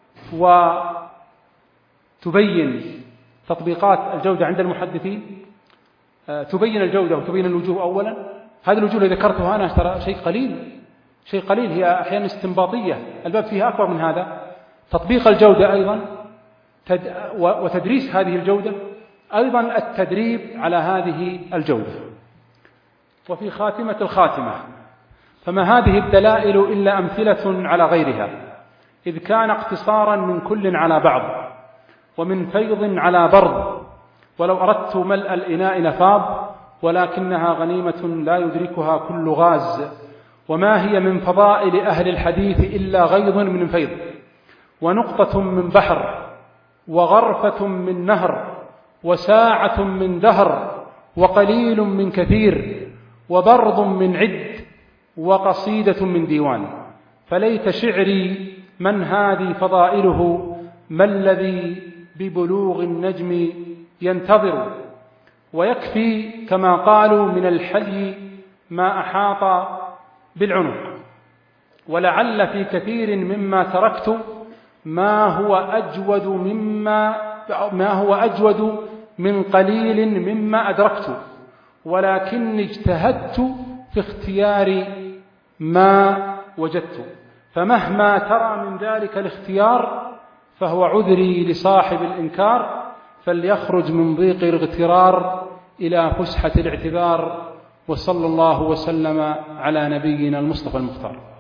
S1: وتبين تطبيقات الجودة عند المحدثين، تبين الجودة وتبين الوجوه. أولا هذه الوجوه اللي ذكرتها أنا ترى شيء قليل، هي أحيانا استنباطية، الباب فيها أكبر من هذا. تطبيق الجودة أيضا وتدريس هذه الجودة، أيضا التدريب على هذه الجودة. وفي خاتمة الخاتمة، فما هذه الدلائل إلا أمثلة على غيرها، إذ كان اقتصارا من كل على بعض، ومن فيض على برد، ولو أردت ملء الإناء نفاض، ولكنها غنيمة لا يدركها كل غاز. وما هي من فضائل أهل الحديث إلا غيض من فيض، ونقطة من بحر، وغرفة من نهر، وساعة من دهر، وقليل من كثير، وبرض من عد، وقصيدة من ديوان. فليت شعري من هذه فضائله، ما الذي ببلوغ النجم ينتظر. ويكفي كما قالوا من الحلي ما أحاط بالعنق، ولعل في كثير مما تركت ما هو أجود من قليل مما أدركت، ولكن اجتهدت في اختيار ما وجدت. فمهما ترى من ذلك الاختيار فهو عذري لصاحب الإنكار، فليخرج من ضيق الاغترار إلى فسحة الاعتذار. وصلى الله وسلم على نبينا المصطفى المختار.